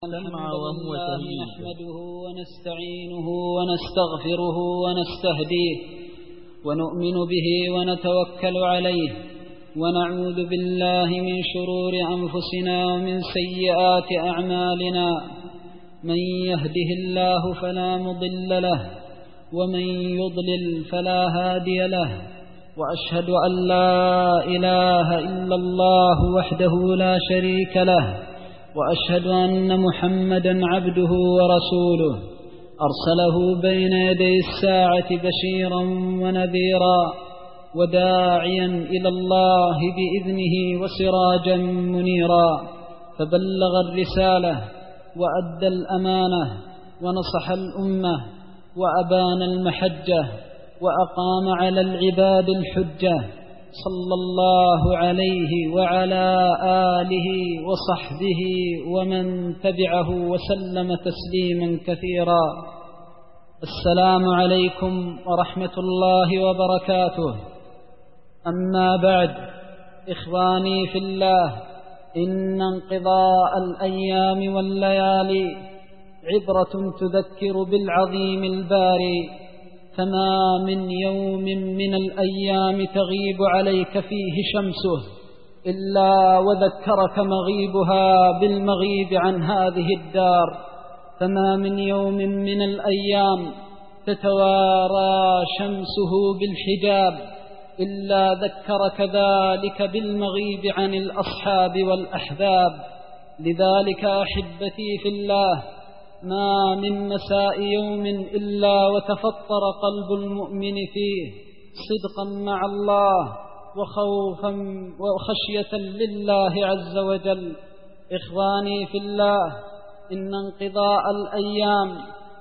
الحمد لله نحمده ونستعينه ونستغفره ونستهديه ونؤمن به ونتوكل عليه ونعوذ بالله من شرور أنفسنا ومن سيئات أعمالنا. من يهده الله فلا مضل له ومن يضلل فلا هادي له، وأشهد أن لا إله إلا الله وحده لا شريك له، وأشهد أن محمدًا عبده ورسوله أرسله بين يدي الساعة بشيرًا ونذيرًا وداعيًا إلى الله بإذنه وسراجًا منيرًا، فبلغ الرسالة وأدى الأمانة ونصح الأمة وأبان المحجة وأقام على العباد الحجة، صلى الله عليه وعلى آله وصحبه ومن تبعه وسلم تسليما كثيرا. السلام عليكم ورحمة الله وبركاته. أما بعد، إخواني في الله، إن انقضاء الأيام والليالي عبرة تذكر بالعظيم الباري، فما من يوم من الأيام تغيب عليك فيه شمسه إلا وذكرك مغيبها بالمغيب عن هذه الدار، فما من يوم من الأيام تتوارى شمسه بالحجاب إلا ذكرك ذلك بالمغيب عن الأصحاب والأحباب. لذلك أحبتي في الله، ما من مساء يوم إلا وتفطر قلب المؤمن فيه صدقا مع الله وخوفا وخشية لله عز وجل. إخواني في الله، إن انقضاء الأيام،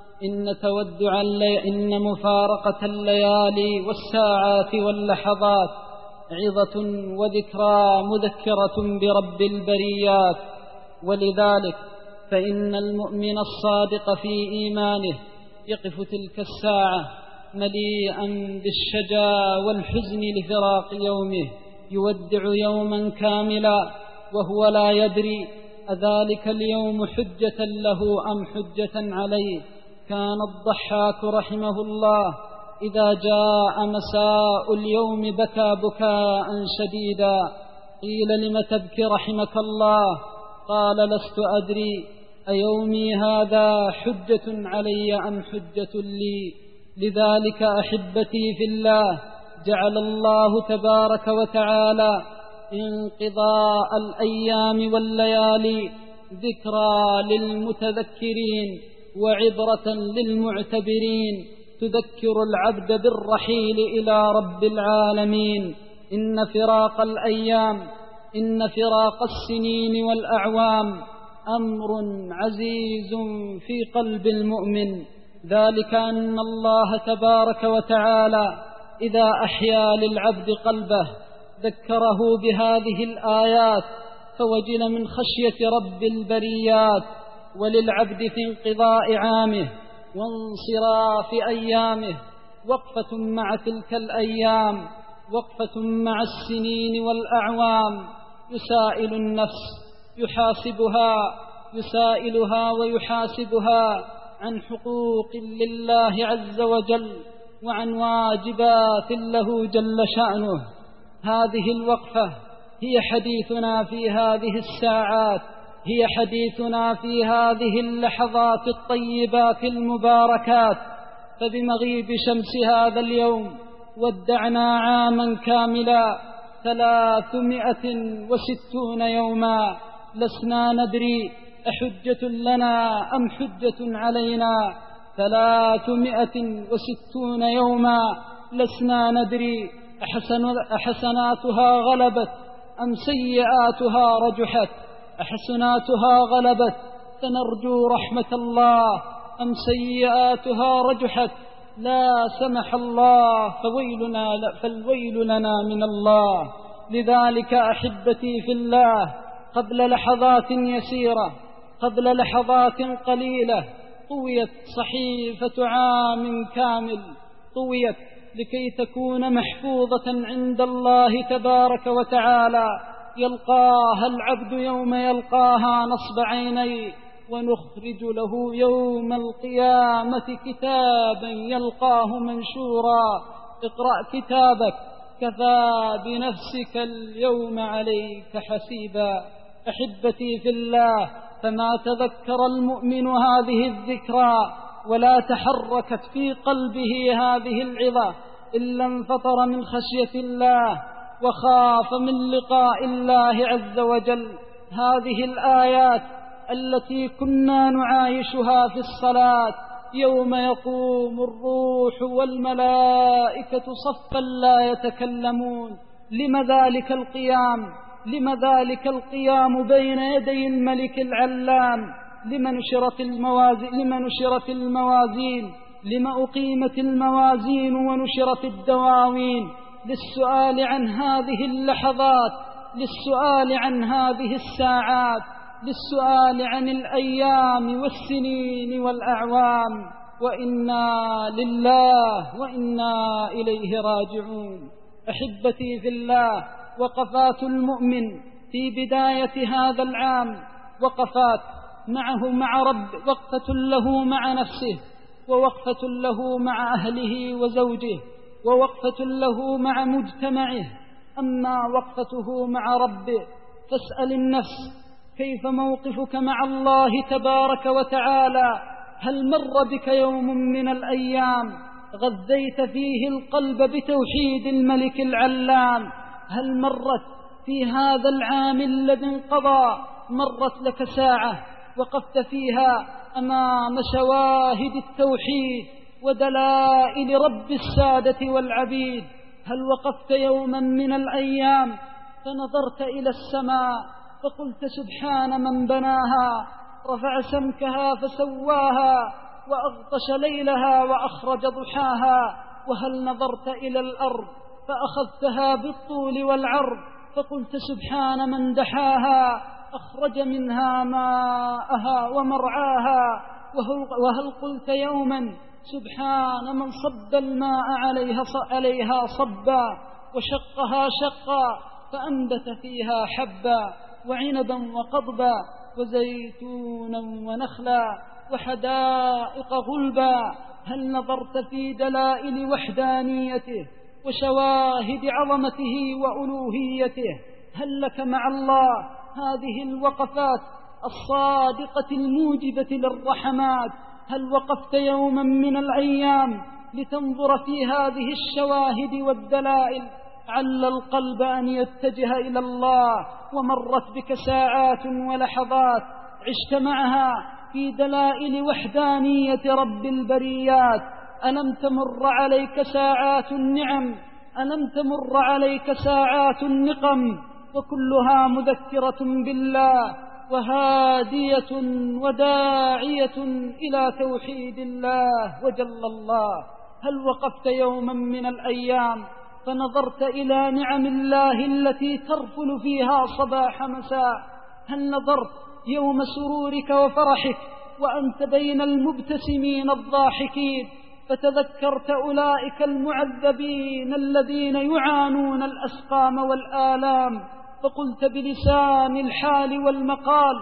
إن مفارقة الليالي والساعات واللحظات عظة وذكرى مذكرة برب البريات. ولذلك فإن المؤمن الصادق في إيمانه يقف تلك الساعة مليئا بالشجا والحزن لفراق يومه، يودع يوما كاملا وهو لا يدري أذلك اليوم حجة له أم حجة عليه. كان الضحاك رحمه الله إذا جاء مساء اليوم بكى بكاء شديدا. قيل: لم تبكي رحمك الله؟ قال: لست أدري أيومي هذا حجة علي أم حجة لي. لذلك أحبتي في الله، جعل الله تبارك وتعالى انقضاء الأيام والليالي ذكرى للمتذكرين وعبرة للمعتبرين، تذكر العبد بالرحيل إلى رب العالمين. إن فراق الأيام، إن فراق السنين والأعوام أمر عزيز في قلب المؤمن، ذلك أن الله تبارك وتعالى إذا أحيا للعبد قلبه ذكره بهذه الآيات فوجل من خشية رب البريات. وللعبد في انقضاء عامه وانصراف أيامه وقفة مع تلك الأيام، وقفة مع السنين والأعوام، يسائل النفس، يسائلها ويحاسبها عن حقوق لله عز وجل وعن واجبات له جل شأنه. هذه الوقفة هي حديثنا في هذه الساعات، هي حديثنا في هذه اللحظات الطيبات المباركات. فبمغيب شمس هذا اليوم ودعنا عاما كاملا 360 يوما، لسنا ندري أحجة لنا أم حجة علينا. 360 يوما لسنا ندري أحسناتها غلبت أم سيئاتها رجحت. أحسناتها غلبت فنرجو رحمة الله، أم سيئاتها رجحت لا سمح الله فالويل لنا من الله. لذلك أحبتي في الله، قبل لحظات يسيرة، قبل لحظات قليلة، طويت صحيفة عام كامل، طويت لكي تكون محفوظة عند الله تبارك وتعالى، يلقاها العبد يوم يلقاها نصب عينيه ونخرج له يوم القيامة كتابا يلقاه منشورا اقرأ كتابك كفى بنفسك اليوم عليك حسيبا. أحبتي في الله، فما تذكر المؤمن هذه الذكرى ولا تحركت في قلبه هذه العظة إلا انفطر من خشية الله وخاف من لقاء الله عز وجل. هذه الآيات التي كنا نعايشها في الصلاة يوم يقوم الروح والملائكة صفا لا يتكلمون. لم ذلك القيام؟ لم ذلك القيام بين يدي الملك العلام؟ لم نشرت الموازين؟ لم أقيمت الموازين ونشرت الدواوين؟ للسؤال عن هذه اللحظات، للسؤال عن هذه الساعات، للسؤال عن الأيام والسنين والأعوام. وإنا لله وإنا إليه راجعون. أحبتي في الله، وقفات المؤمن في بداية هذا العام وقفات معه مع رب، وقفة له مع نفسه، ووقفة له مع أهله وزوجه، ووقفة له مع مجتمعه. أما وقفته مع ربه فاسأل النفس كيف موقفك مع الله تبارك وتعالى؟ هل مر بك يوم من الأيام غذيت فيه القلب بتوحيد الملك العلام؟ هل مرت في هذا العام الذي انقضى مرت لك ساعة وقفت فيها أمام شواهد التوحيد ودلائل رب السادة والعبيد؟ هل وقفت يوما من الأيام فنظرت إلى السماء فقلت سبحان من بناها، رفع سمكها فسواها، وأغطش ليلها وأخرج ضحاها؟ وهل نظرت إلى الأرض فأخذتها بالطول والعرض فقلت سبحان من دحاها، أخرج منها ماءها ومرعاها؟ وهل قلت يوما سبحان من صب الماء عليها صبا وشقها شقا فأنبت فيها حبا وعنبا وقضبا وزيتونا ونخلا وحدائق غلبا؟ هل نظرت في دلائل وحدانيته وشواهد عظمته وألوهيته؟ هل لك مع الله هذه الوقفات الصادقة الموجبة للرحمات؟ هل وقفت يوما من الأيام لتنظر في هذه الشواهد والدلائل؟ عل القلب أن يتجه إلى الله، ومرت بك ساعات ولحظات عشت معها في دلائل وحدانية رب البريات. ألم تمر عليك ساعات النعم؟ ألم تمر عليك ساعات النقم؟ وكلها مذكرة بالله وهادية وداعية إلى توحيد الله وجل الله. هل وقفت يوما من الأيام فنظرت إلى نعم الله التي ترفل فيها صباح مساء؟ هل نظرت يوم سرورك وفرحك وأنت بين المبتسمين الضاحكين فتذكرت أولئك المعذبين الذين يعانون الأسقام والآلام فقلت بلسان الحال والمقال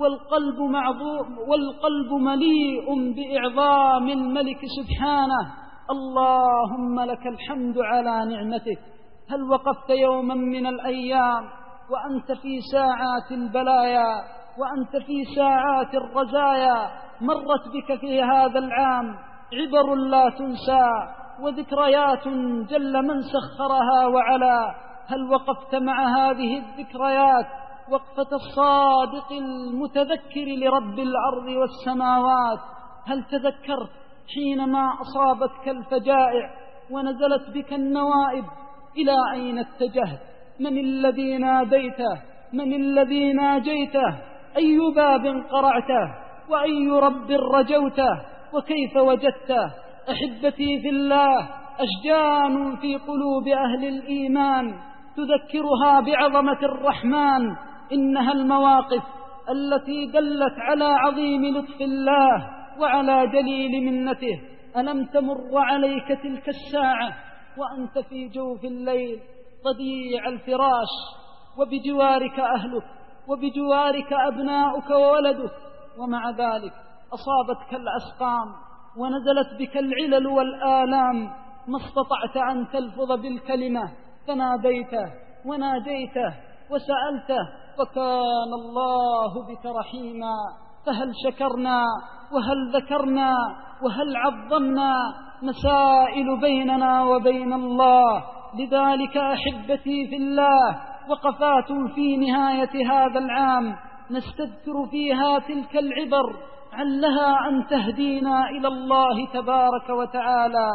والقلب مليء بإعظام الملك سبحانه: اللهم لك الحمد على نعمتك. هل وقفت يوما من الأيام وأنت في ساعات البلايا وأنت في ساعات الرزايا مرت بك في هذا العام عبر لا تنسى وذكريات جل من سخرها وعلا؟ هل وقفت مع هذه الذكريات وقفة الصادق المتذكر لرب الأرض والسماوات؟ هل تذكرت حينما أصابتك الفجائع ونزلت بك النوائب إلى أين اتجهت؟ من الذي ناديته؟ من الذي ناجيته؟ أي باب قرعته؟ وأي رب رجوته؟ وكيف وجدته؟ أحبتي في الله، أشجان في قلوب أهل الإيمان تذكرها بعظمة الرحمن. إنها المواقف التي دلت على عظيم لطف الله وعلى جليل منته. ألم تمر عليك تلك الساعة وأنت في جوف الليل ضديع الفراش وبجوارك أهلك وبجوارك أبناؤك وولدك ومع ذلك أصابتك الأسقام ونزلت بك العلل والآلام، ما استطعت أن تلفظ بالكلمة فناديته وناجيته وسألته، وكان الله بك رحيما. فهل شكرنا وهل ذكرنا وهل عظمنا؟ مسائل بيننا وبين الله. لذلك أحبتي في الله، وقفات في نهاية هذا العام نستذكر فيها تلك العبر علها أن تهدينا إلى الله تبارك وتعالى.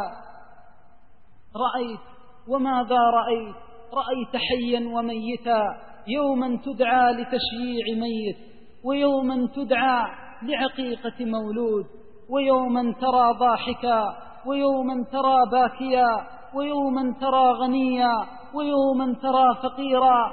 رأيت وماذا رأيت؟ رأيت حيا وميتا، يوما تدعى لتشييع ميت، ويوما تدعى لعقيقة مولود، ويوما ترى ضاحكا، ويوما ترى باكيا، ويوما ترى غنيا، ويوما ترى فقيرا.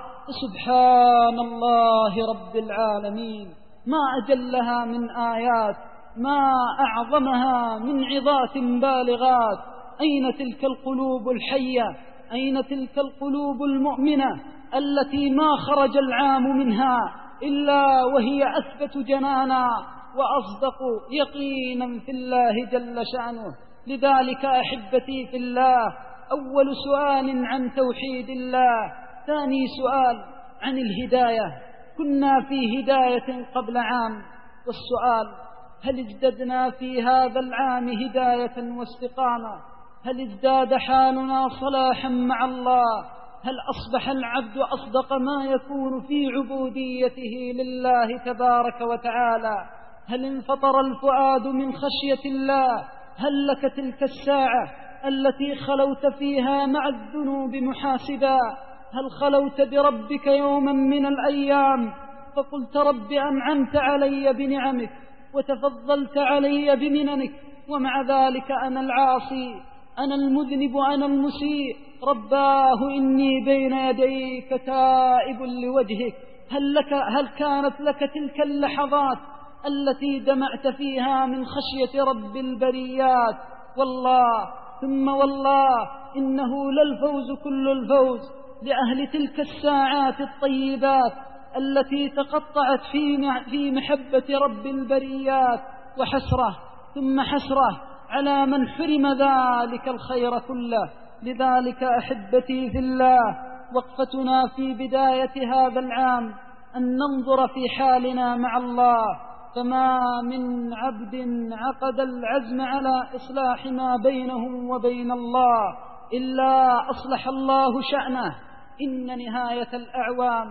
فسبحان الله رب العالمين، ما أجلها من آيات، ما أعظمها من عظات بالغات. أين تلك القلوب الحية؟ أين تلك القلوب المؤمنة التي ما خرج العام منها إلا وهي أثبت جنانا وأصدق يقينا في الله جل شأنه؟ لذلك أحبتي في الله، أول سؤال عن توحيد الله، ثاني سؤال عن الهداية. كنا في هداية قبل عام، والسؤال هل ازددنا في هذا العام هداية واستقامة؟ هل ازداد حالنا صلاحا مع الله؟ هل أصبح العبد أصدق ما يكون في عبوديته لله تبارك وتعالى؟ هل انفطر الفؤاد من خشية الله؟ هل لك تلك الساعة التي خلوت فيها مع الذنوب محاسبا؟ هل خلوت بربك يوما من الأيام فقلت رب أنعمت علي بنعمك وتفضلت علي بمننك، ومع ذلك أنا العاصي، أنا المذنب، أنا المسيء، رباه إني بين يديك تائب لوجهك. هل كانت لك تلك اللحظات التي دمعت فيها من خشية رب البريات؟ والله ثم والله إنه للفوز كل الفوز لأهل تلك الساعات الطيبات التي تقطعت في محبة رب البريات. وحسرة ثم حسرة على من حرم ذلك الخير كله. لذلك أحبتي في الله، وقفتنا في بداية هذا العام أن ننظر في حالنا مع الله، فما من عبد عقد العزم على إصلاح ما بينه وبين الله إلا أصلح الله شأنه. إن نهاية الأعوام،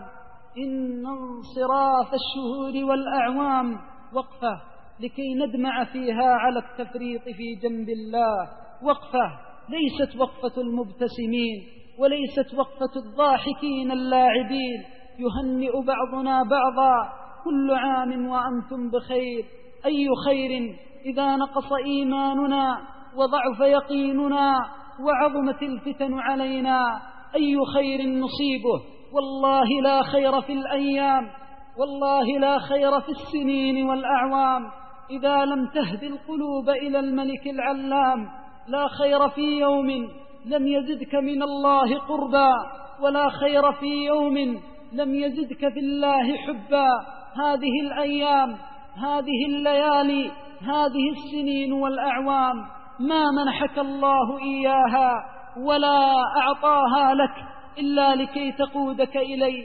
إن انصراف الشهور والأعوام وقفة لكي ندمع فيها على التفريط في جنب الله، وقفة ليست وقفة المبتسمين، وليست وقفة الضاحكين اللاعبين. يهنئ بعضنا بعضا كل عام وأنتم بخير. أي خير إذا نقص إيماننا وضعف يقيننا وعظمت الفتن علينا؟ أي خير نصيبه؟ والله لا خير في الأيام، والله لا خير في السنين والأعوام إذا لم تهد القلوب إلى الملك العلام. لا خير في يوم لم يزدك من الله قربا، ولا خير في يوم لم يزدك في الله حبا. هذه الأيام، هذه الليالي، هذه السنين والأعوام ما منحك الله إياها ولا أعطاها لك إلا لكي تقودك إليه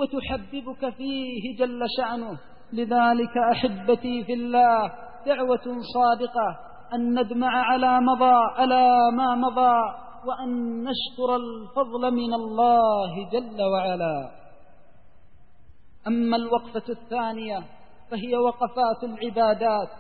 وتحببك فيه جل شأنه. لذلك أحبتي في الله، دعوة صادقة أن ندمع على ما مضى، وأن نشكر الفضل من الله جل وعلا. أما الوقفة الثانية فهي وقفات العبادات،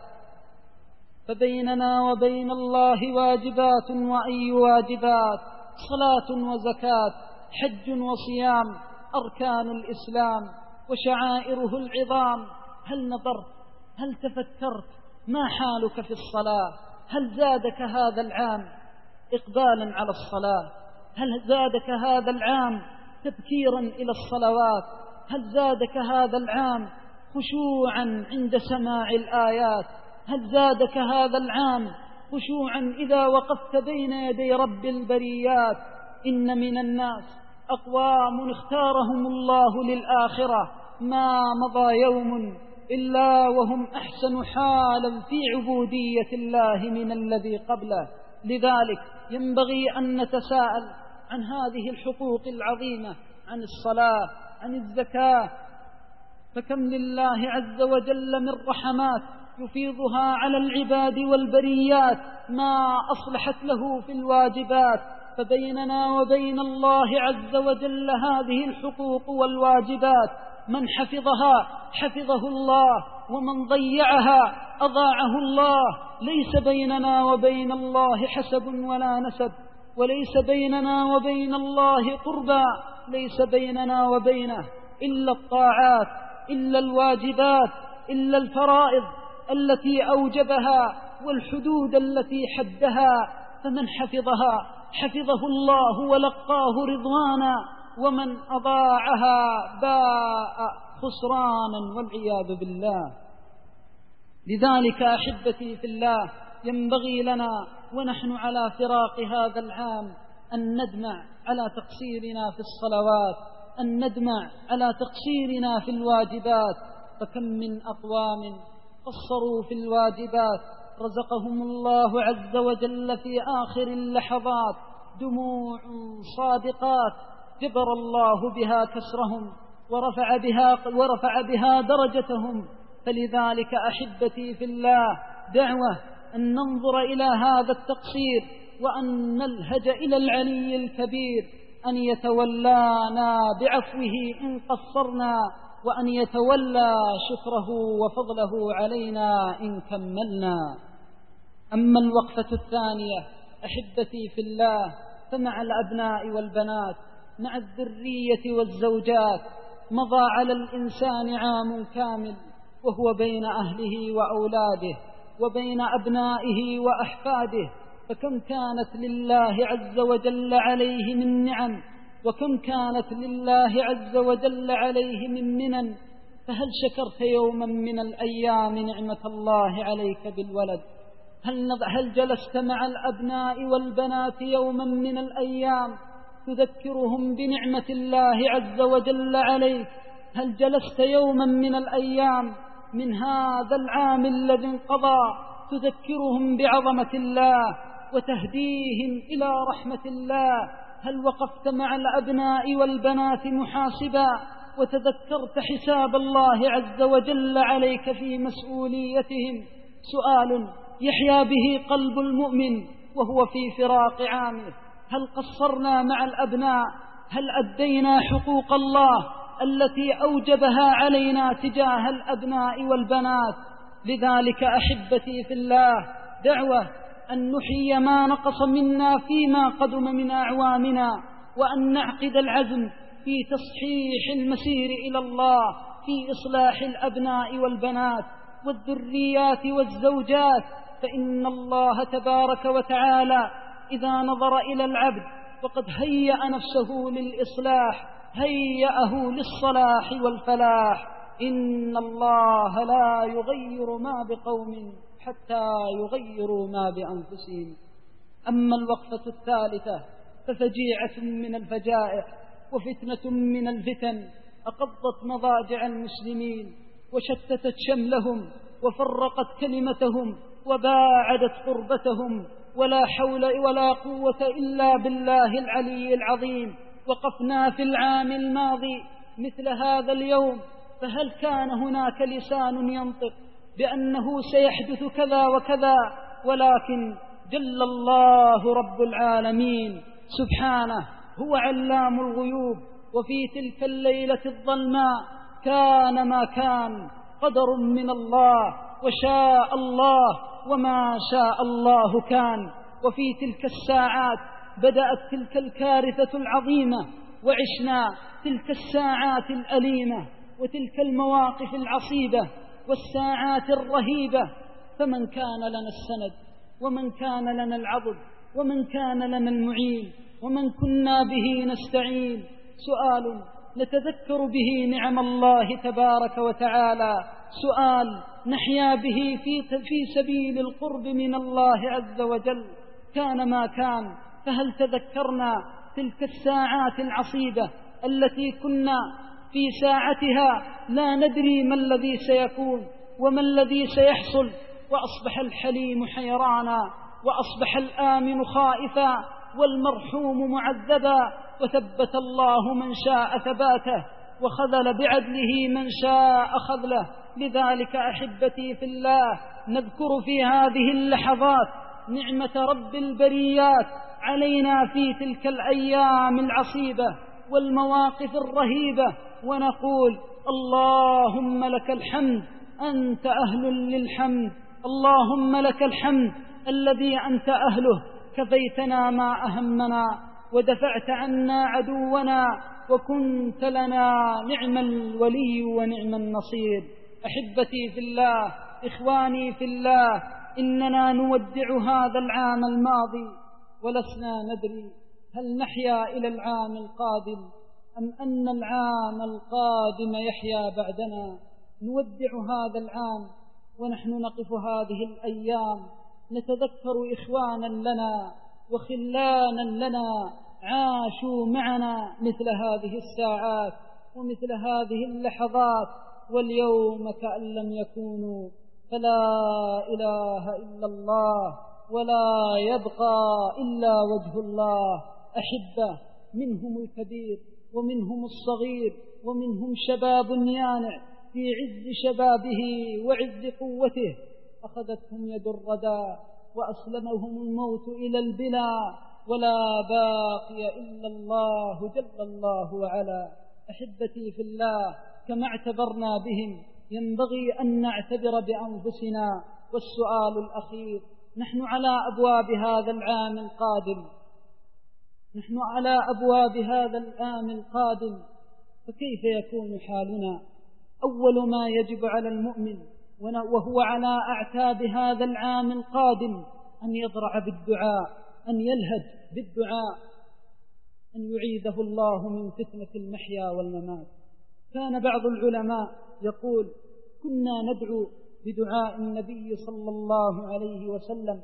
فبيننا وبين الله واجبات، وأي واجبات؟ صلاة وزكاة، حج وصيام، أركان الإسلام وشعائره العظام. هل نظرت؟ هل تفكرت ما حالك في الصلاة؟ هل زادك هذا العام إقبالا على الصلاة؟ هل زادك هذا العام تبكيرا إلى الصلوات؟ هل زادك هذا العام خشوعا عند سماع الآيات؟ هل زادك هذا العام خشوعا إذا وقفت بين يدي رب البريات؟ إن من الناس أقوام اختارهم الله للآخرة، ما مضى يوم إلا وهم أحسن حالا في عبودية الله من الذي قبله. لذلك ينبغي أن نتساءل عن هذه الحقوق العظيمة، عن الصلاة، عن الزكاة، فكم لله عز وجل من رحمات يفيضها على العباد والبريات ما أصلحت له في الواجبات. فبيننا وبين الله عز وجل هذه الحقوق والواجبات، من حفظها حفظه الله، ومن ضيعها أضاعه الله. ليس بيننا وبين الله حسب ولا نسب، وليس بيننا وبين الله قربى، ليس بيننا وبينه إلا الطاعات، إلا الواجبات، إلا الفرائض التي أوجبها والحدود التي حدها. فمن حفظها حفظه الله ولقاه رضوانا، ومن أضاعها باء خسرانا والعياذ بالله. لذلك أحبتي في الله ينبغي لنا ونحن على فراق هذا العام أن ندمع على تقصيرنا في الصلوات، أن ندمع على تقصيرنا في الواجبات. فكم من أقوام قصروا في الواجبات رزقهم الله عز وجل في آخر اللحظات دموع صادقات جبر الله بها كسرهم ورفع بها درجتهم. فلذلك أحبتي في الله دعوة أن ننظر إلى هذا التقصير، وأن نلهج إلى العلي الكبير أن يتولانا بعفوه إن قصرنا، وأن يتولى شكره وفضله علينا إن كملنا. أما الوقفة الثانية أحبتي في الله فمع الأبناء والبنات، مع الذرية والزوجات. مضى على الإنسان عام كامل وهو بين أهله وأولاده وبين أبنائه وأحفاده، فكم كانت لله عز وجل عليه من نعم، وكم كانت لله عز وجل عليه من منن. فهل شكرت يوما من الأيام نعمة الله عليك بالولد؟ هل جلست مع الأبناء والبنات يوما من الأيام تذكرهم بنعمة الله عز وجل عليك؟ هل جلست يوما من الأيام من هذا العام الذي انقضى تذكرهم بعظمة الله وتهديهم إلى رحمة الله؟ هل وقفت مع الأبناء والبنات محاسبا وتذكرت حساب الله عز وجل عليك في مسؤوليتهم؟ سؤال يحيا به قلب المؤمن وهو في فراق عامه. هل قصرنا مع الأبناء؟ هل أدينا حقوق الله التي أوجبها علينا تجاه الأبناء والبنات؟ لذلك أحبتي في الله دعوة أن نحيي ما نقص منا فيما قدم من أعوامنا، وأن نعقد العزم في تصحيح المسير إلى الله في إصلاح الأبناء والبنات والذريات والزوجات. فإن الله تبارك وتعالى إذا نظر إلى العبد وقد هيأ نفسه للإصلاح هيأه للصلاح والفلاح. إن الله لا يغير ما بقوم حتى يغيروا ما بأنفسهم. أما الوقفة الثالثة ففجيعة من الفجائع وفتنة من الفتن أقضت مضاجع المسلمين وشتتت شملهم وفرقت كلمتهم وباعدت قربتهم، ولا حول ولا قوة إلا بالله العلي العظيم. وقفنا في العام الماضي مثل هذا اليوم، فهل كان هناك لسان ينطق بأنه سيحدث كذا وكذا؟ ولكن جل الله رب العالمين سبحانه هو علام الغيوب. وفي تلك الليلة الظلماء كان ما كان، قدر من الله وشاء الله وما شاء الله كان. وفي تلك الساعات بدأت تلك الكارثة العظيمة، وعشنا تلك الساعات الأليمة وتلك المواقف العصيبة والساعات الرهيبة. فمن كان لنا السند، ومن كان لنا العضد، ومن كان لنا المعين، ومن كنا به نستعين؟ سؤال نتذكر به نعم الله تبارك وتعالى، سؤال نحيا به في سبيل القرب من الله عز وجل. كان ما كان، فهل تذكرنا تلك الساعات العصيبة التي كنا في ساعتها لا ندري ما الذي سيكون وما الذي سيحصل، وأصبح الحليم حيرانا، وأصبح الآمن خائفا، والمرحوم معذبا، وثبت الله من شاء ثباته، وخذل بعدله من شاء خذله. لذلك أحبتي في الله نذكر في هذه اللحظات نعمة رب البريات علينا في تلك الأيام العصيبة والمواقف الرهيبة، ونقول اللهم لك الحمد، أنت أهل للحمد، اللهم لك الحمد الذي أنت أهله، كفيتنا ما أهمنا ودفعت عنا عدونا، وكنت لنا نعم الولي ونعم النصير. أحبتي في الله، إخواني في الله، إننا نودع هذا العام الماضي ولسنا ندري هل نحيا إلى العام القادم أم أن العام القادم يحيا بعدنا. نودع هذا العام ونحن نقف هذه الأيام نتذكر إخوانا لنا وخلانا لنا عاشوا معنا مثل هذه الساعات ومثل هذه اللحظات، واليوم كأن لم يكونوا. فلا إله إلا الله ولا يبقى إلا وجه الله. أحبة، منهم الكبير ومنهم الصغير ومنهم شباب يانع في عز شبابه وعز قوته، أخذتهم يد الردى وأسلمهم الموت إلى البلا، ولا باقي إلا الله جل الله وعلا. أحبتي في الله، كما اعتبرنا بهم ينبغي أن نعتبر بأنفسنا. والسؤال الأخير، نحن على أبواب هذا العام القادم، نحن على أبواب هذا العام القادم، فكيف يكون حالنا؟ أول ما يجب على المؤمن وهو على أعتاب هذا العام القادم أن يضرع بالدعاء، أن يلهج بالدعاء، أن يعيذه الله من فتنة المحيا والممات. كان بعض العلماء يقول: كنا ندعو بدعاء النبي صلى الله عليه وسلم: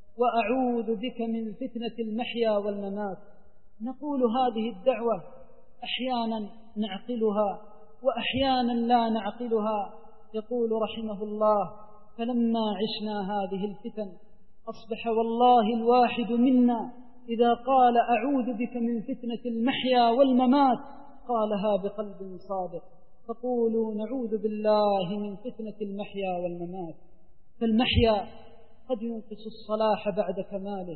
وأعوذ بك من فتنة المحيا والممات. نقول هذه الدعوة أحيانا نعقلها وأحيانا لا نعقلها. يقول رحمه الله: فلما عشنا هذه الفتن أصبح والله الواحد منا إذا قال أعوذ بك من فتنة المحيا والممات قالها بقلب صادق. فقولوا نعوذ بالله من فتنة المحيا والممات. فالمحيا قد ينقص الصلاح بعد كماله،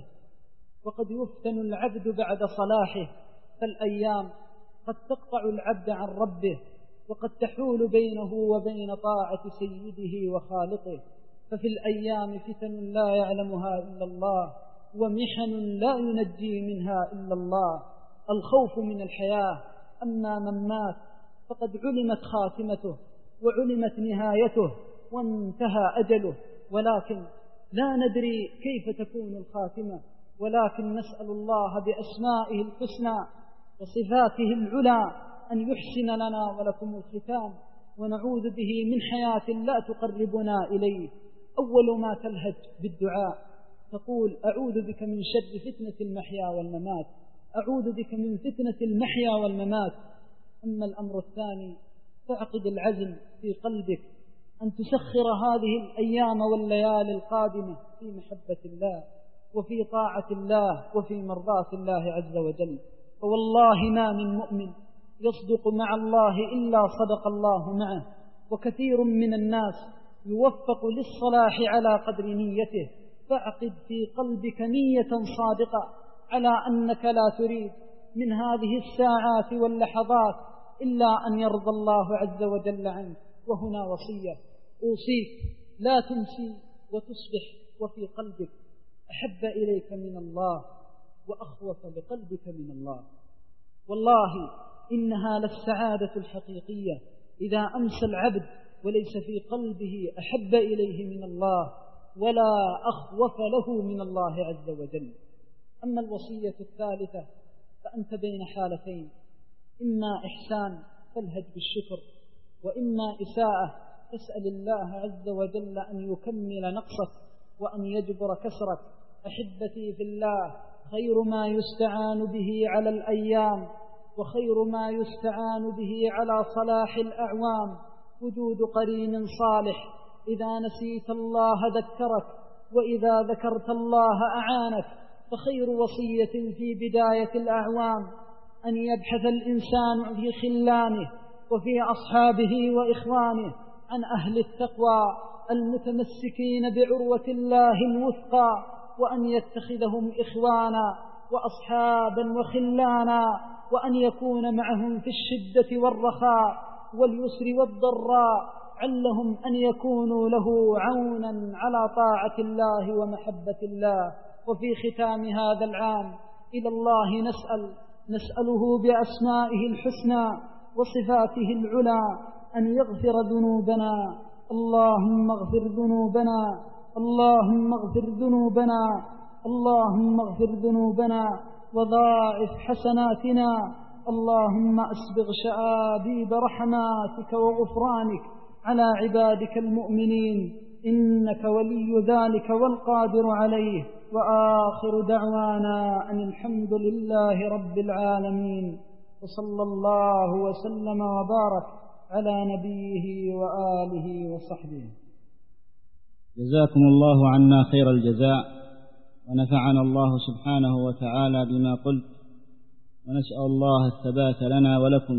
وقد يفتن العبد بعد صلاحه. فالأيام قد تقطع العبد عن ربه، وقد تحول بينه وبين طاعة سيده وخالقه. ففي الأيام فتن لا يعلمها إلا الله، ومحن لا ينجي منها إلا الله. الخوف من الحياة. أما من مات فقد علمت خاتمته وعلمت نهايته وانتهى أجله، ولكن لا ندري كيف تكون الخاتمة، ولكن نسأل الله بأسمائه الحسنى وصفاته العلى أن يحسن لنا ولكم الختام، ونعوذ به من حياة لا تقربنا إليه. أول ما تلهج بالدعاء تقول: أعوذ بك من شر فتنة المحيا والممات، أعوذ بك من فتنة المحيا والممات. أما الأمر الثاني، فاعقد العزم في قلبك أن تسخر هذه الأيام والليالي القادمة في محبة الله وفي طاعة الله وفي مرضاة الله عز وجل. فوالله ما من مؤمن يصدق مع الله إلا صدق الله معه، وكثير من الناس يوفق للصلاح على قدر نيته. فاعقد في قلبك نية صادقة على أنك لا تريد من هذه الساعات واللحظات إلا أن يرضى الله عز وجل عنك. وهنا وصية أوصيك: لا تمسي وتصبح وفي قلبك أحب إليك من الله وأخوف لقلبك من الله. والله إنها للسعادة الحقيقية إذا أمسى العبد وليس في قلبه أحب إليه من الله ولا أخوف له من الله عز وجل. أما الوصية الثالثة فأنت بين حالتين: إما إحسان فالهج بالشكر، وإما إساءة فاسأل الله عز وجل أن يكمل نقصك وأن يجبر كسرك. أحبتي في الله، خير ما يستعان به على الأيام وخير ما يستعان به على صلاح الأعوام وجود قرين صالح إذا نسيت الله ذكرك، وإذا ذكرت الله أعانك. فخير وصية في بداية الأعوام أن يبحث الإنسان في خلانه وفي أصحابه وإخوانه عن أهل التقوى المتمسكين بعروة الله الوثقى، وأن يتخذهم إخوانا وأصحابا وخلانا، وأن يكون معهم في الشدة والرخاء واليسر والضراء، علهم أن يكونوا له عونا على طاعة الله ومحبة الله. وفي ختام هذا العام إلى الله نسأله بأسمائه الحسنى وصفاته العلى أن يغفر ذنوبنا. اللهم اغفر ذنوبنا، اللهم اغفر ذنوبنا، اللهم اغفر ذنوبنا وضاعف حسناتنا. اللهم أسبغ شآبيب رحماتك وغفرانك على عبادك المؤمنين، إنك ولي ذلك والقادر عليه. وآخر دعوانا أن الحمد لله رب العالمين، وصلى الله وسلم وبارك على نبيه وآله وصحبه. جزاكم الله عنا خير الجزاء، ونفعنا الله سبحانه وتعالى بما قلت، ونسأل الله الثبات لنا ولكم.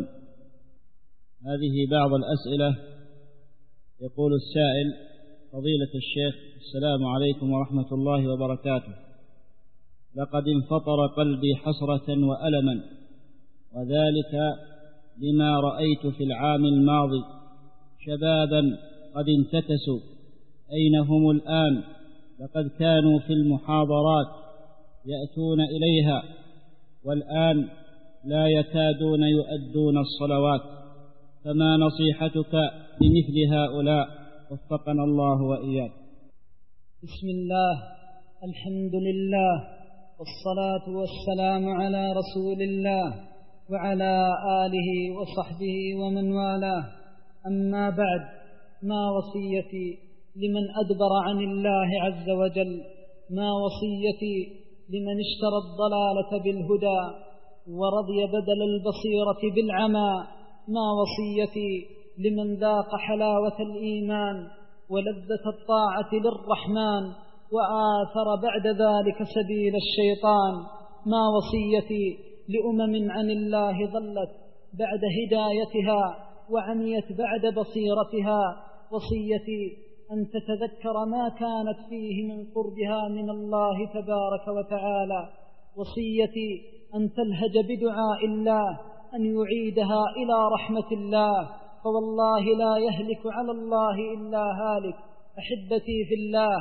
هذه بعض الأسئلة. يقول السائل: فضيلة الشيخ، السلام عليكم ورحمة الله وبركاته. لقد انفطر قلبي حسرة وألما، وذلك لما رأيت في العام الماضي شبابا قد انتكسوا. أين هم الآن؟ لقد كانوا في المحاضرات يأتون إليها، والآن لا يكادون يؤدون الصلوات. فما نصيحتك لمثل هؤلاء؟ وفقنا الله وإياك. بسم الله، الحمد لله، والصلاة والسلام على رسول الله وعلى آله وصحبه ومن والاه. أما بعد، ما وصيتي لمن أدبر عن الله عز وجل؟ ما وصيتي لمن اشترى الضلالة بالهدى ورضي بدل البصيرة بالعمى؟ ما وصيتي لمن ذاق حلاوة الإيمان ولذة الطاعة للرحمن وآثر بعد ذلك سبيل الشيطان؟ ما وصيتي لأمم عن الله ضلت بعد هدايتها وعميت بعد بصيرتها؟ وصيتي أن تتذكر ما كانت فيه من قربها من الله تبارك وتعالى. وصيتي أن تلهج بدعاء الله أن يعيدها إلى رحمة الله، فوالله لا يهلك على الله إلا هالك. أحبتي في الله،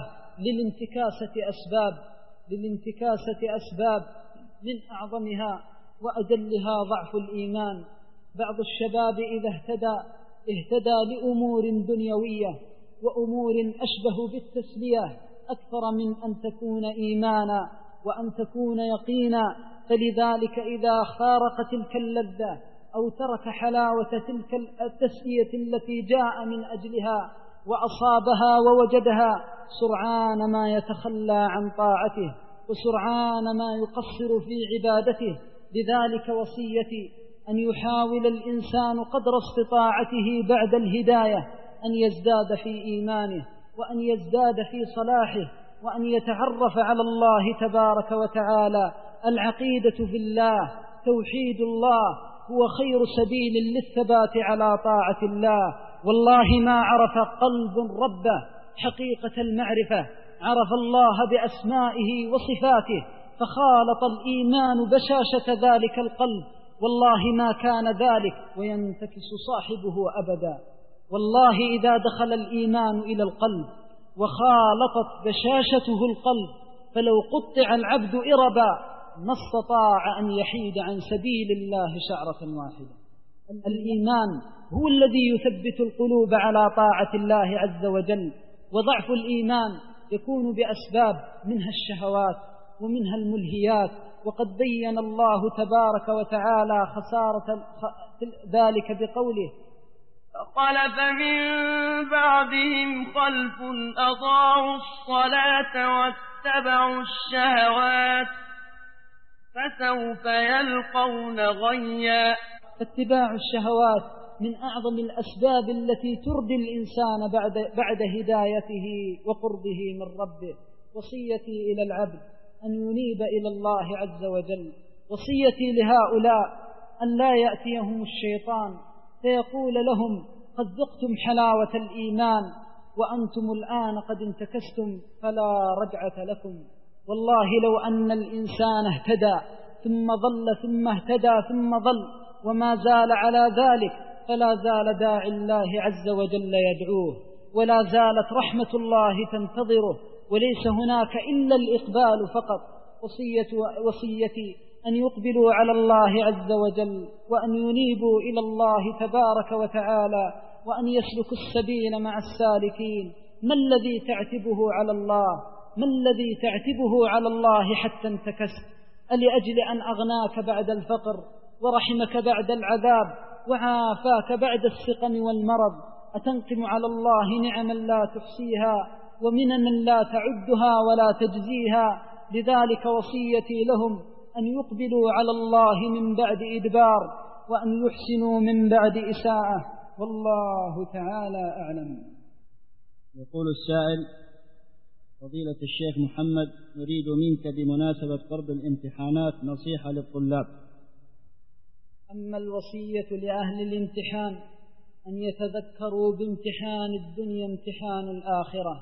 للانتكاسة أسباب من أعظمها وأجلها ضعف الإيمان. بعض الشباب إذا اهتدى لأمور دنيوية وأمور أشبه بالتسلية أكثر من أن تكون إيمانا وأن تكون يقينا. فلذلك إذا خارق تلك اللذة أو ترك حلاوة تلك التسلية التي جاء من أجلها وأصابها ووجدها، سرعان ما يتخلى عن طاعته وسرعان ما يقصر في عبادته. لذلك وصيتي أن يحاول الإنسان قدر استطاعته بعد الهداية أن يزداد في إيمانه وأن يزداد في صلاحه وأن يتعرف على الله تبارك وتعالى. العقيدة في الله، توحيد الله، هو خير سبيل للثبات على طاعة الله. والله ما عرف قلب ربه حقيقة المعرفة، عرف الله بأسمائه وصفاته، فخالط الإيمان بشاشة ذلك القلب، والله ما كان ذلك وينتكس صاحبه أبدا. والله إذا دخل الإيمان إلى القلب وخالطت بشاشته القلب، فلو قطع العبد إربا ما استطاع أن يحيد عن سبيل الله شعرة واحدة. الإيمان هو الذي يثبت القلوب على طاعة الله عز وجل. وضعف الإيمان يكون بأسباب، منها الشهوات ومنها الملهيات، وقد بين الله تبارك وتعالى خسارة ذلك بقوله: فخلف من بعدهم خلف أضاعوا الصلاة واتبعوا الشهوات فسوف يلقون غيا. فاتباع الشهوات من أعظم الأسباب التي تردي الإنسان بعد هدايته وقربه من ربه. وصيتي إلى العبد أن ينيب إلى الله عز وجل. وصيتي لهؤلاء أن لا يأتيهم الشيطان فيقول لهم قد ذقتم حلاوة الإيمان وأنتم الآن قد انتكستم فلا رجعة لكم. والله لو أن الإنسان اهتدى ثم ضل ثم اهتدى ثم ضل وما زال على ذلك فلا زال داعي الله عز وجل يدعوه، ولا زالت رحمة الله تنتظره، وليس هناك إلا الإقبال فقط. وصيتي أن يقبلوا على الله عز وجل وأن ينيبوا إلى الله تبارك وتعالى وأن يسلكوا السبيل مع السالكين. ما الذي تعتبه على الله؟ ما الذي تعتبه على الله حتى انتكست؟ ألأجل أن أغناك بعد الفقر ورحمك بعد العذاب وعافاك بعد السقم والمرض أتنقم على الله نعما لا تحصيها ومننا لا تعدها ولا تجزيها؟ لذلك وصيتي لهم أن يقبلوا على الله من بعد إدبار وأن يحسنوا من بعد إساءة، والله تعالى أعلم. يقول السائل: فضيلة الشيخ محمد، نريد منك بمناسبة قرب الامتحانات نصيحة للطلاب. أما الوصية لأهل الامتحان أن يتذكروا بامتحان الدنيا امتحان الآخرة.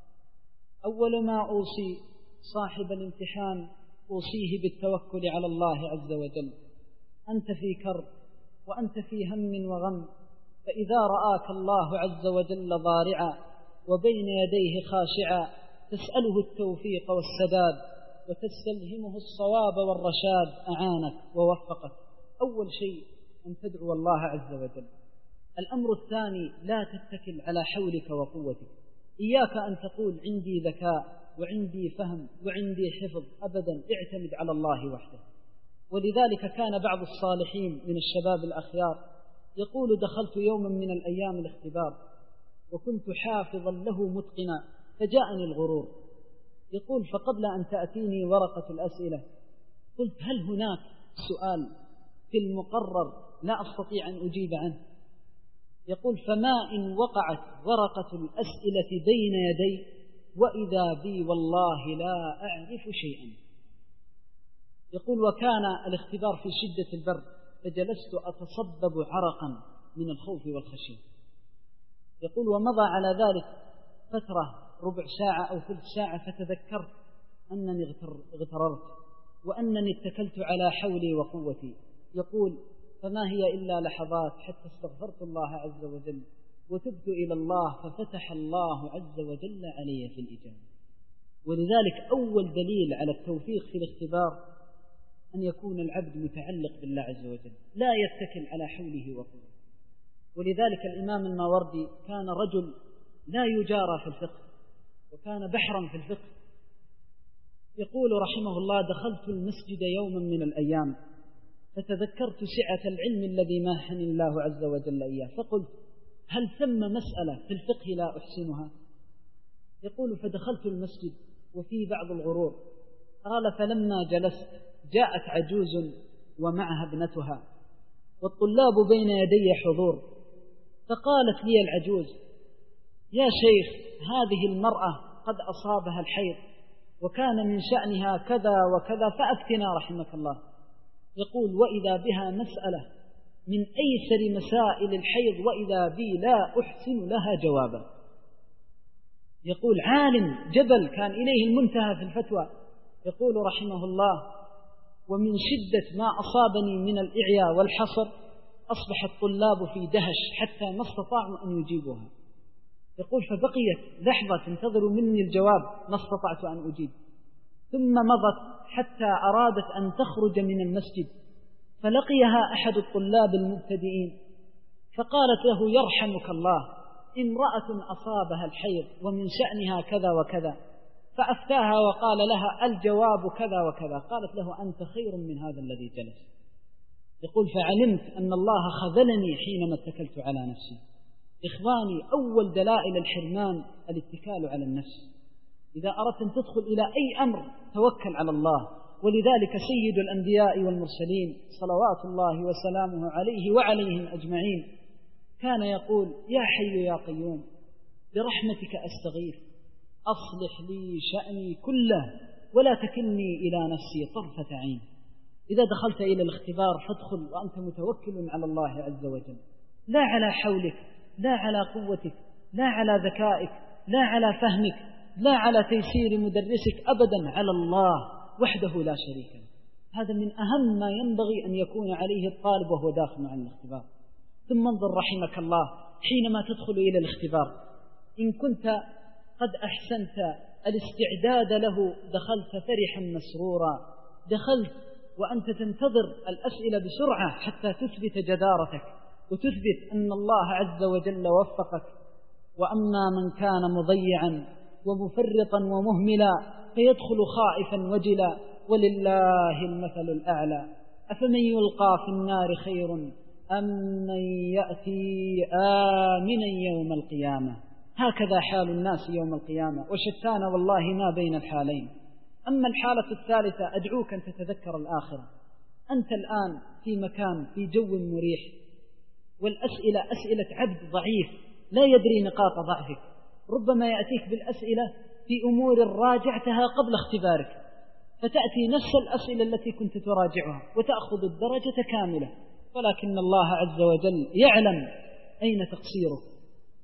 أول ما أوصي صاحب الامتحان أوصيه بالتوكل على الله عز وجل. أنت في كرب وأنت في هم وغم، فإذا رآك الله عز وجل ضارعا وبين يديه خاشعا تسأله التوفيق والسداد وتستلهمه الصواب والرشاد أعانك ووفقك. أول شيء أن تدعو الله عز وجل. الأمر الثاني لا تتكل على حولك وقوتك. إياك أن تقول عندي ذكاء وعندي فهم وعندي حفظ، أبدا، اعتمد على الله وحده. ولذلك كان بعض الصالحين من الشباب الأخيار يقول: دخلت يوما من الأيام الاختبار وكنت حافظا له متقنا فجاءني الغرور. يقول: فقبل أن تأتيني ورقة الأسئلة قلت: هل هناك سؤال في المقرر لا أستطيع أن أجيب عنه؟ يقول: فما إن وقعت ورقة الأسئلة بين يدي وإذا بي والله لا أعرف شيئا. يقول: وكان الاختبار في شدة البرد فجلست أتصبب عرقا من الخوف والخشية. يقول: ومضى على ذلك فترة ربع ساعة أو ثلث ساعة فتذكرت أنني اغتررت وأنني اتكلت على حولي وقوتي. يقول: فما هي إلا لحظات حتى استغفرت الله عز وجل وتبت إلى الله ففتح الله عز وجل علي في الإجابة. ولذلك أول دليل على التوفيق في الاختبار أن يكون العبد متعلق بالله عز وجل لا يتكل على حوله وقوته. ولذلك الإمام الماوردي كان رجل لا يجارى في الفقه وكان بحرا في الفقه. يقول رحمه الله: دخلت المسجد يوما من الأيام فتذكرت سعة العلم الذي منحني الله عز وجل إياه، فقلت: هل ثم مسألة في الفقه لا أحسنها؟ يقول: فدخلت المسجد وفي بعض الغرور. قال: فلما جلست جاءت عجوز ومعها ابنتها والطلاب بين يدي حضور، فقالت لي العجوز: يا شيخ، هذه المرأة قد أصابها الحيض وكان من شأنها كذا وكذا فأفتنا رحمك الله. يقول: وإذا بها مسألة من أيسر مسائل الحيض وإذا بي لا أحسن لها جوابا. يقول: عالم جبل كان إليه المنتهى في الفتوى. يقول رحمه الله: ومن شدة ما أصابني من الإعياء والحصر أصبح الطلاب في دهش حتى ما استطاعوا أن يجيبوها. يقول: فبقيت لحظة تنتظر مني الجواب ما استطعت أن أجيب، ثم مضت حتى أرادت أن تخرج من المسجد فلقيها أحد الطلاب المبتدئين فقالت له: يرحمك الله، امرأة أصابها الحيض ومن شأنها كذا وكذا. فأفتاها وقال لها: الجواب كذا وكذا. قالت له: أنت خير من هذا الذي جلس. يقول: فعلمت أن الله خذلني حينما اتكلت على نفسي. إخواني، أول دلائل الحرمان الاتكال على النفس. إذا أردت أن تدخل إلى أي أمر توكل على الله، ولذلك سيد الأنبياء والمرسلين صلوات الله وسلامه عليه وعليهم أجمعين كان يقول: يا حي يا قيوم برحمتك أستغيث أصلح لي شأني كله ولا تكلني إلى نفسي طرفة عين. إذا دخلت إلى الاختبار فادخل وأنت متوكل على الله عز وجل، لا على حولك، لا على قوتك، لا على ذكائك، لا على فهمك، لا على تيسير مدرسك، أبدا على الله وحده لا شريك له. هذا من أهم ما ينبغي أن يكون عليه الطالب وهو داخل عن الاختبار. ثم انظر رحمك الله حينما تدخل إلى الاختبار، إن كنت قد أحسنت الاستعداد له دخلت فرحا مسرورا، دخلت وأنت تنتظر الأسئلة بسرعة حتى تثبت جدارتك وتثبت أن الله عز وجل وفقك. وأما من كان مضيعا ومفرطا ومهملا فيدخل خائفا وجلا ولله المثل الأعلى. أفمن يلقى في النار خير أم من يأتي آمنا يوم القيامة. هكذا حال الناس يوم القيامة، وشتان والله ما بين الحالين. أما الحالة الثالثة أدعوك أن تتذكر الآخرة. أنت الآن في مكان في جو مريح، والأسئلة أسئلة عبد ضعيف لا يدري نقاط ضعفك، ربما يأتيك بالأسئلة في أمور راجعتها قبل اختبارك، فتأتي نفس الأسئلة التي كنت تراجعها وتأخذ الدرجة كاملة، ولكن الله عز وجل يعلم أين تقصيرك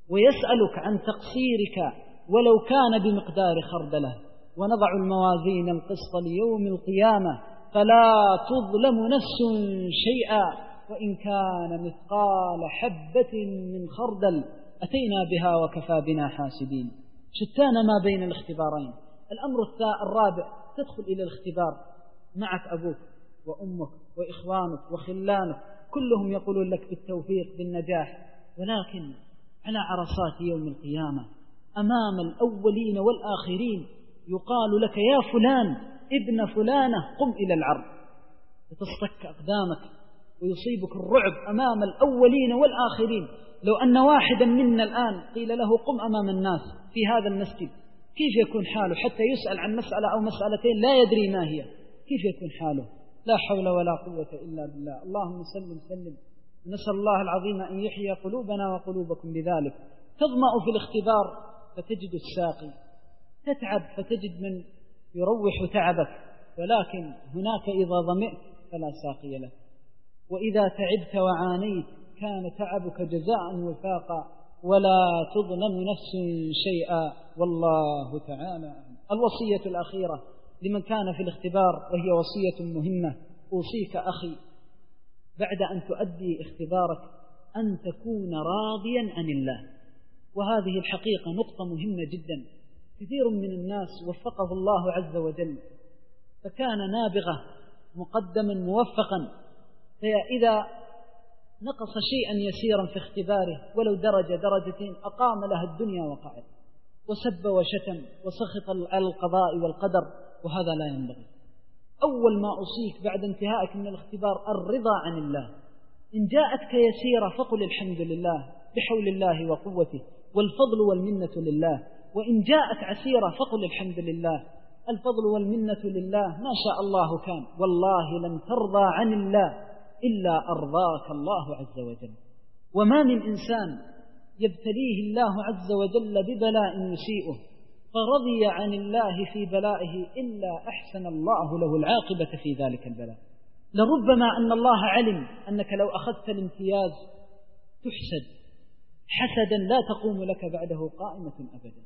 ويسألك عن تقصيرك ولو كان بمقدار خردله. ونضع الموازين القسط ليوم القيامة فلا تظلم نفس شيئا وإن كان مثقال حبة من خردل أتينا بها وكفى بنا حاسبين. شتان ما بين الاختبارين. الأمر الرابع، تدخل إلى الاختبار معك أبوك وأمك وإخوانك وخلانك، كلهم يقولون لك بالتوفيق بالنجاح، ولكن على عرصات يوم القيامة أمام الأولين والآخرين يقال لك: يا فلان ابن فلانة قم إلى العرض، وتصطك أقدامك ويصيبك الرعب أمام الأولين والآخرين. لو أن واحدا منا الآن قيل له قم أمام الناس في هذا المسجد، كيف يكون حاله؟ حتى يسأل عن مسألة أو مسألتين لا يدري ما هي، كيف يكون حاله؟ لا حول ولا قوة إلا بالله. اللهم سلم سلم. نسأل الله العظيم أن يحيي قلوبنا وقلوبكم بذلك. تظمأ في الاختبار فتجد الساقي، تتعب فتجد من يروح تعبك، ولكن هناك إذا ظمئت فلا ساقي لك. وإذا تعبت وعانيت كان تعبك جزاء وفاقا ولا تظلم نفس شيئا والله تعالى. الوصية الأخيرة لمن كان في الاختبار، وهي وصية مهمة، أوصيك أخي بعد أن تؤدي اختبارك أن تكون راضيا عن الله. وهذه الحقيقة نقطة مهمة جدا. كثير من الناس وفقه الله عز وجل فكان نابغة مقدما موفقا، فإذا نقص شيئا يسيرا في اختباره ولو درجة درجتين أقام لها الدنيا وقعد، وسب وشتم وسخط على القضاء والقدر، وهذا لا ينبغي. أول ما أوصيك بعد انتهائك من الاختبار الرضا عن الله. إن جاءتك يسيرة فقل الحمد لله بحول الله وقوته والفضل والمنة لله، وإن جاءت عسيرة فقل الحمد لله الفضل والمنة لله، ما شاء الله كان. والله لن ترضى عن الله إلا أرضاك الله عز وجل. وما من إنسان يبتليه الله عز وجل ببلاء يسيئه فرضي عن الله في بلائه إلا أحسن الله له العاقبة في ذلك البلاء. لربما أن الله علم أنك لو أخذت الامتياز تحسد حسدا لا تقوم لك بعده قائمة أبدا.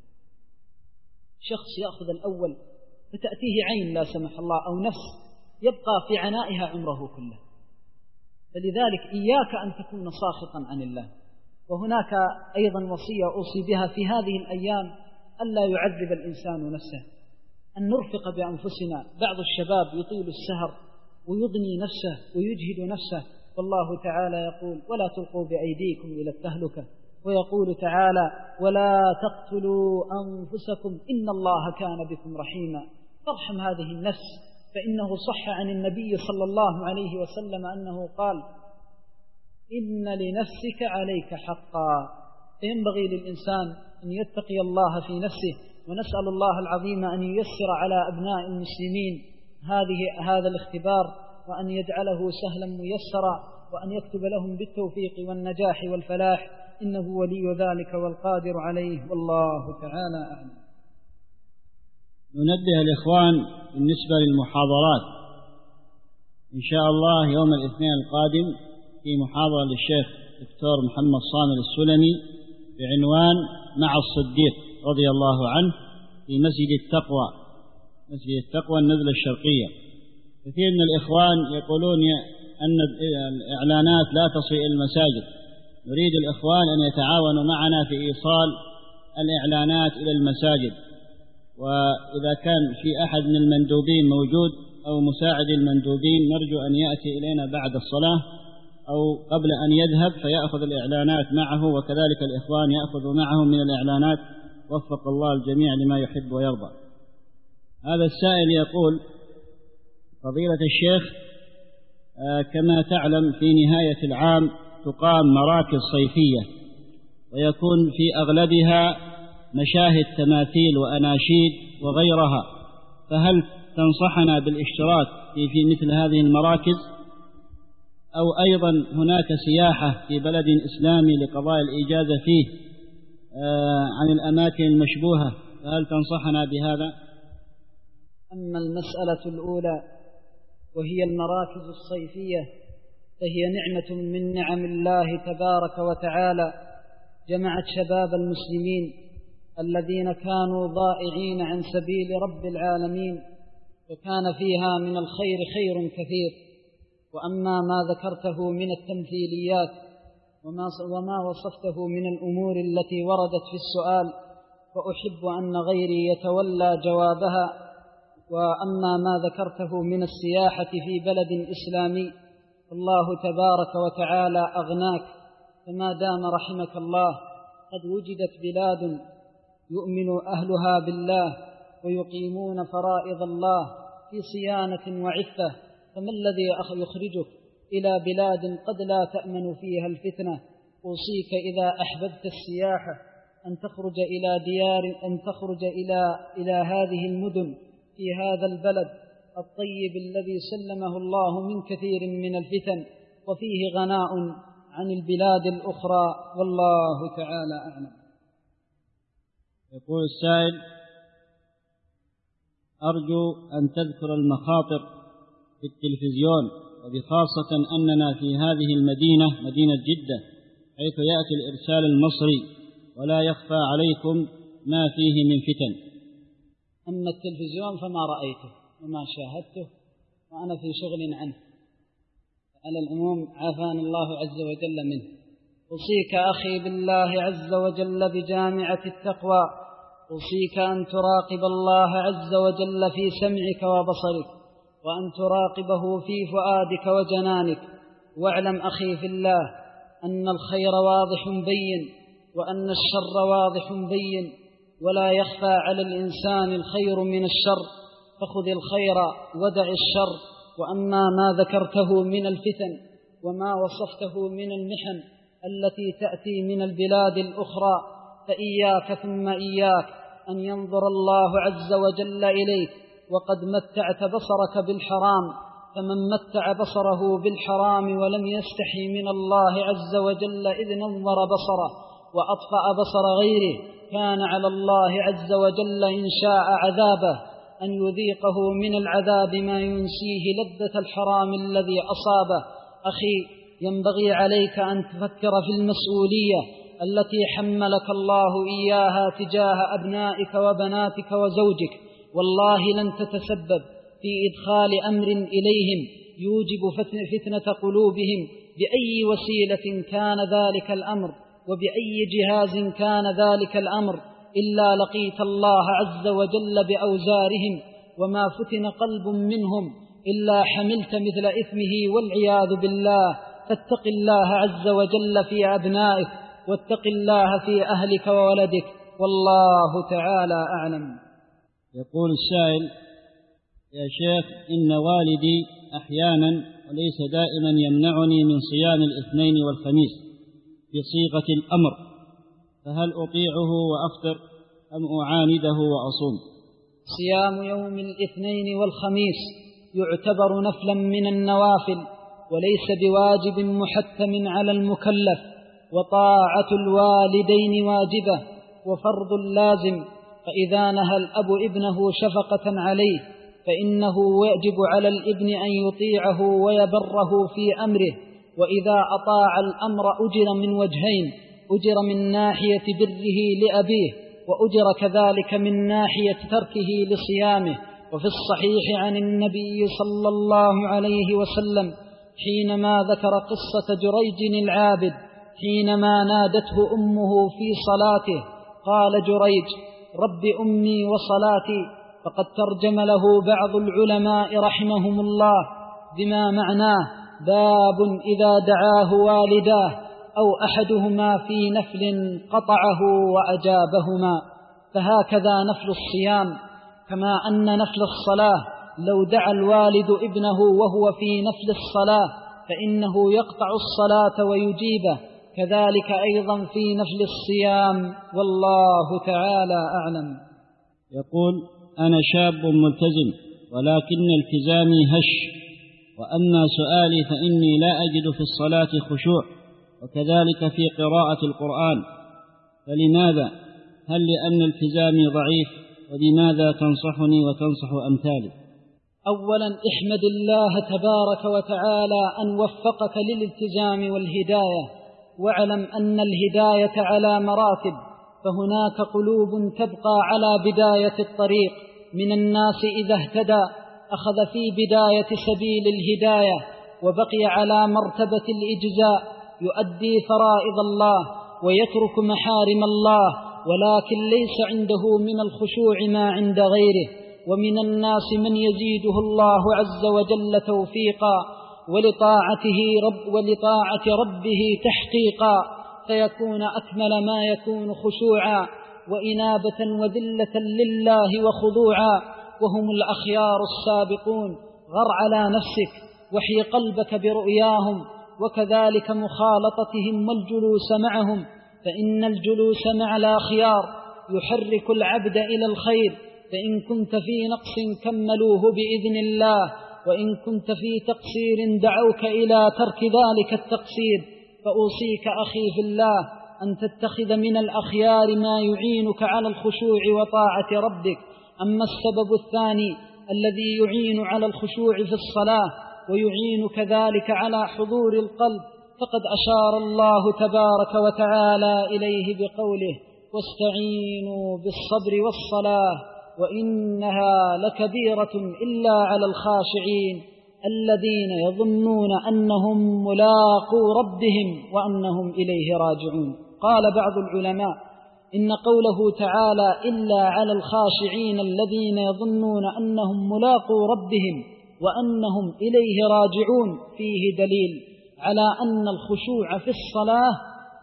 شخص يأخذ الأول فتأتيه عين لا سمح الله أو نفس يبقى في عنائها عمره كله. فلذلك إياك أن تكون ساخطا عن الله. وهناك أيضا وصية أوصي بها في هذه الأيام ألا يعذب الإنسان نفسه، أن نرفق بأنفسنا. بعض الشباب يطيل السهر ويضني نفسه ويجهد نفسه، والله تعالى يقول: ولا تلقوا بأيديكم إلى التهلكة، ويقول تعالى: ولا تقتلوا أنفسكم إن الله كان بكم رحيما. فارحم هذه النفس، فإنه صح عن النبي صلى الله عليه وسلم أنه قال: إن لنفسك عليك حقا. فينبغي للإنسان أن يتقي الله في نفسه، ونسأل الله العظيم أن ييسر على أبناء المسلمين هذا الاختبار، وأن يجعله سهلا ميسرا، وأن يكتب لهم بالتوفيق والنجاح والفلاح، إنه ولي ذلك والقادر عليه، والله تعالى أعلم. ننبه الإخوان بالنسبة للمحاضرات، إن شاء الله يوم الاثنين القادم في محاضرة للشيخ دكتور محمد صامر السلمي بعنوان مع الصديق رضي الله عنه في مسجد التقوى النزلة الشرقية. كثير من الإخوان يقولون أن الإعلانات لا تصل إلى المساجد، نريد الإخوان أن يتعاونوا معنا في إيصال الإعلانات إلى المساجد، وإذا كان في أحد من المندوبين موجود أو مساعد المندوبين نرجو أن يأتي إلينا بعد الصلاة أو قبل أن يذهب فيأخذ الإعلانات معه، وكذلك الإخوان يأخذوا معهم من الإعلانات، وفق الله الجميع لما يحب ويرضى. هذا السائل يقول: فضيلة الشيخ، كما تعلم في نهاية العام تقام مراكز صيفية ويكون في أغلبها مشاهد تماثيل وأناشيد وغيرها، فهل تنصحنا بالاشتراك في مثل هذه المراكز؟ أو أيضا هناك سياحة في بلد إسلامي لقضاء الإجازة فيه عن الأماكن المشبوهة، فهل تنصحنا بهذا؟ أما المسألة الأولى وهي المراكز الصيفية فهي نعمة من نعم الله تبارك وتعالى، جمعت شباب المسلمين الذين كانوا ضائعين عن سبيل رب العالمين، وكان فيها من الخير خير كثير. وأما ما ذكرته من التمثيليات وما وصفته من الأمور التي وردت في السؤال فأحب أن غيري يتولى جوابها. وأما ما ذكرته من السياحة في بلد إسلامي الله تبارك وتعالى أغناك، فما دام رحمك الله قد وجدت بلاد يؤمن أهلها بالله ويقيمون فرائض الله في صيانة وعفة، فما الذي يخرجك إلى بلاد قد لا تأمن فيها الفتنة؟ أوصيك إذا أحببت السياحة أن تخرج إلى ديار، أن تخرج إلى هذه المدن في هذا البلد الطيب الذي سلمه الله من كثير من الفتن، وفيه غناء عن البلاد الأخرى، والله تعالى أعلم. يقول السائل: أرجو أن تذكر المخاطر في التلفزيون، وبخاصة أننا في هذه المدينة مدينة جدة حيث يأتي الإرسال المصري ولا يخفى عليكم ما فيه من فتن. أما التلفزيون فما رأيته وما شاهدته وأنا في شغل عنه، على العموم عافاني الله عز وجل منه. أوصيك أخي بالله عز وجل بجامعة التقوى، أوصيك أن تراقب الله عز وجل في سمعك وبصرك، وأن تراقبه في فؤادك وجنانك. واعلم أخي في الله أن الخير واضح بين وأن الشر واضح بين، ولا يخفى على الإنسان الخير من الشر، فخذ الخير ودع الشر. وأما ما ذكرته من الفتن وما وصفته من المحن التي تأتي من البلاد الأخرى فإياك ثم إياك أن ينظر الله عز وجل إليك وقد متعت بصرك بالحرام، فمن متع بصره بالحرام ولم يستحي من الله عز وجل إذ نظر بصره وأطفأ بصر غيره كان على الله عز وجل إن شاء عذابه أن يذيقه من العذاب ما ينسيه لذة الحرام الذي أصابه. أخي، ينبغي عليك أن تفكر في المسؤولية التي حملك الله إياها تجاه أبنائك وبناتك وزوجك. والله لن تتسبب في إدخال أمر إليهم يوجب فتنة قلوبهم بأي وسيلة كان ذلك الأمر وبأي جهاز كان ذلك الأمر إلا لقيت الله عز وجل بأوزارهم، وما فتن قلب منهم إلا حملت مثل إثمه والعياذ بالله. فاتق الله عز وجل في أبنائك واتق الله في أهلك وولدك، والله تعالى أعلم. يقول السائل: يا شيخ، إن والدي أحيانا وليس دائما يمنعني من صيام الاثنين والخميس بصيغة الأمر، فهل أطيعه وأفطر أم أعانده وأصوم؟ صيام يوم الاثنين والخميس يعتبر نفلا من النوافل وليس بواجب محتم على المكلف، وطاعة الوالدين واجبة وفرض لازم، فإذا نهى الأب ابنه شفقة عليه فإنه يجب على الابن أن يطيعه ويبره في أمره، وإذا أطاع الأمر أجر من وجهين: أجر من ناحية بره لأبيه، وأجر كذلك من ناحية تركه لصيامه. وفي الصحيح عن النبي صلى الله عليه وسلم حينما ذكر قصة جريج العابد حينما نادته أمه في صلاته قال جريج: رب أمي وصلاتي، فقد ترجم له بعض العلماء رحمهم الله بما معناه: باب إذا دعاه والداه أو أحدهما في نفل قطعه وأجابهما. فهكذا نفل الصيام، كما أن نفل الصلاة لو دعا الوالد ابنه وهو في نفل الصلاة فإنه يقطع الصلاة ويجيبه، كذلك أيضا في نفل الصيام، والله تعالى أعلم. يقول: أنا شاب ملتزم ولكن التزامي هش، وأما سؤالي فإني لا أجد في الصلاة خشوع، وكذلك في قراءة القرآن، فلماذا؟ هل لأن التزامي ضعيف؟ وبماذا تنصحني وتنصح أمثالي؟ أولا احمد الله تبارك وتعالى أن وفقك للالتزام والهداية، واعلم أن الهداية على مراتب، فهناك قلوب تبقى على بداية الطريق من الناس إذا اهتدى أخذ في بداية سبيل الهداية وبقي على مرتبة الإجزاء، يؤدي فرائض الله ويترك محارم الله، ولكن ليس عنده من الخشوع ما عند غيره. ومن الناس من يزيده الله عز وجل توفيقا ولطاعة ربه تحقيقا، فيكون أكمل ما يكون خشوعا وإنابة وذلة لله وخضوعا، وهم الأخيار السابقون. غر على نفسك وحي قلبك برؤياهم، وكذلك مخالطتهم والجلوس معهم، فإن الجلوس مع الأخيار يحرك العبد إلى الخير، فإن كنت في نقص كملوه بإذن الله، وإن كنت في تقصير دعوك إلى ترك ذلك التقصير. فأوصيك أخي في الله أن تتخذ من الأخيار ما يعينك على الخشوع وطاعة ربك. أما السبب الثاني الذي يعين على الخشوع في الصلاة ويعين كذلك على حضور القلب، فقد أشار الله تبارك وتعالى إليه بقوله: واستعينوا بالصبر والصلاة وإنها لكبيرة إلا على الخاشعين الذين يظنون أنهم ملاقو ربهم وأنهم إليه راجعون. قال بعض العلماء إن قوله تعالى إلا على الخاشعين الذين يظنون أنهم ملاقو ربهم وأنهم إليه راجعون فيه دليل على أن الخشوع في الصلاة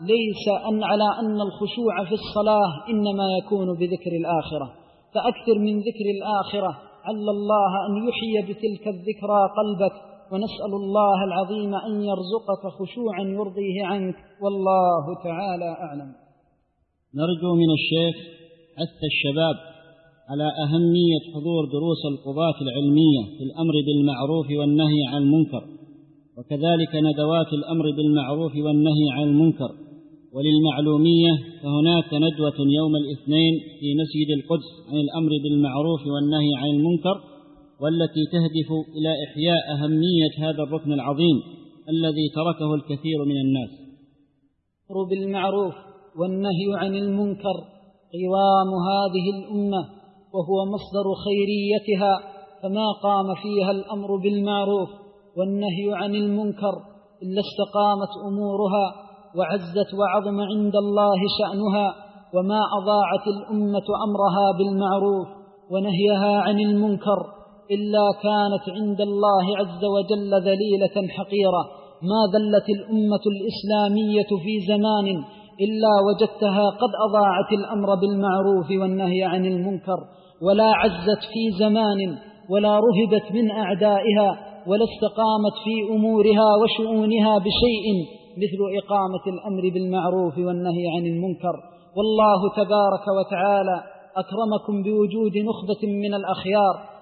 في الصلاة إنما يكون بذكر الآخرة، فأكثر من ذكر الآخرة، عل الله أن يحيي بتلك الذكرى قلبك، ونسأل الله العظيم أن يرزقك خشوعا يرضيه عنك، والله تعالى أعلم. نرجو من الشيخ حث الشباب على أهمية حضور دروس القضاة العلمية في الأمر بالمعروف والنهي عن المنكر، وكذلك ندوات الأمر بالمعروف والنهي عن المنكر. وللمعلومية فهناك ندوة يوم الاثنين في مسجد القدس عن الأمر بالمعروف والنهي عن المنكر، والتي تهدف إلى إحياء أهمية هذا الركن العظيم الذي تركه الكثير من الناس. الأمر بالمعروف والنهي عن المنكر قوام هذه الأمة، وهو مصدر خيريتها، فما قام فيها الأمر بالمعروف والنهي عن المنكر إلا استقامت أمورها وعزت وعظم عند الله شأنها، وما أضاعت الأمة أمرها بالمعروف ونهيها عن المنكر إلا كانت عند الله عز وجل ذليلة حقيرة. ما ذلت الأمة الإسلامية في زمان إلا وجدتها قد أضاعت الأمر بالمعروف والنهي عن المنكر، ولا عزت في زمان ولا رهبت من أعدائها، ولا استقامت في أمورها وشؤونها بشيء مثل إقامة الأمر بالمعروف والنهي عن المنكر. والله تبارك وتعالى أكرمكم بوجود نخبة من الأخيار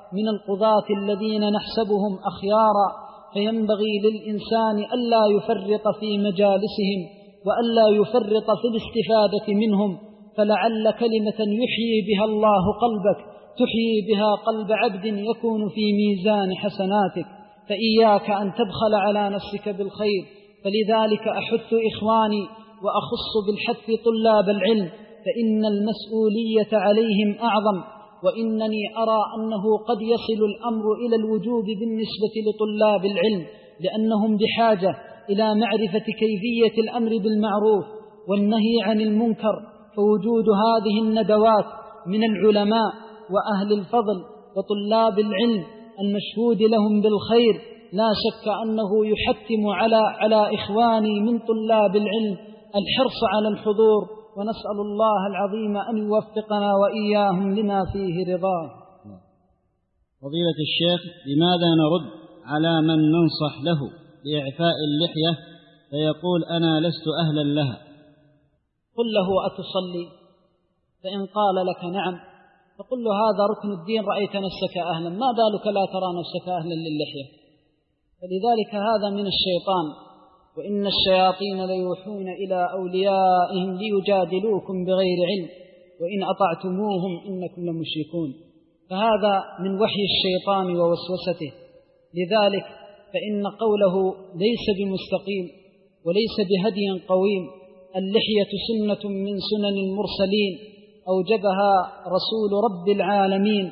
من القضاة الذين نحسبهم أخيارا، فينبغي للإنسان ألا يفرط في مجالسهم وألا يفرط في الاستفادة منهم، فلعل كلمة يحيي بها الله قلبك تحيي بها قلب عبد يكون في ميزان حسناتك، فإياك أن تبخل على نفسك بالخير. فلذلك أحث إخواني وأخص بالحث طلاب العلم، فإن المسؤولية عليهم أعظم، وإنني أرى أنه قد يصل الأمر إلى الوجوب بالنسبة لطلاب العلم، لأنهم بحاجة إلى معرفة كيفية الأمر بالمعروف والنهي عن المنكر. فوجود هذه الندوات من العلماء وأهل الفضل وطلاب العلم المشهود لهم بالخير لا شك أنه يحتم على إخواني من طلاب العلم الحرص على الحضور، ونسأل الله العظيم أن يوفقنا وإياهم لما فيه رضاه. فضيلة الشيخ، لماذا نرد على من ننصح له بإعفاء اللحية فيقول أنا لست أهلا لها؟ قل له أتصلي؟ فإن قال لك نعم فقل له هذا ركن الدين، رأيت نفسك أهلا، ما بالك لا ترى نفسك أهلا للحية؟ فلذلك هذا من الشيطان، وإن الشياطين ليوحون إلى أوليائهم ليجادلوكم بغير علم وإن أطعتموهم إنكم لمشركون، فهذا من وحي الشيطان ووسوسته. لذلك فإن قوله ليس بمستقيم وليس بهدي قويم. اللحية سنة من سنن المرسلين أوجبها رسول رب العالمين،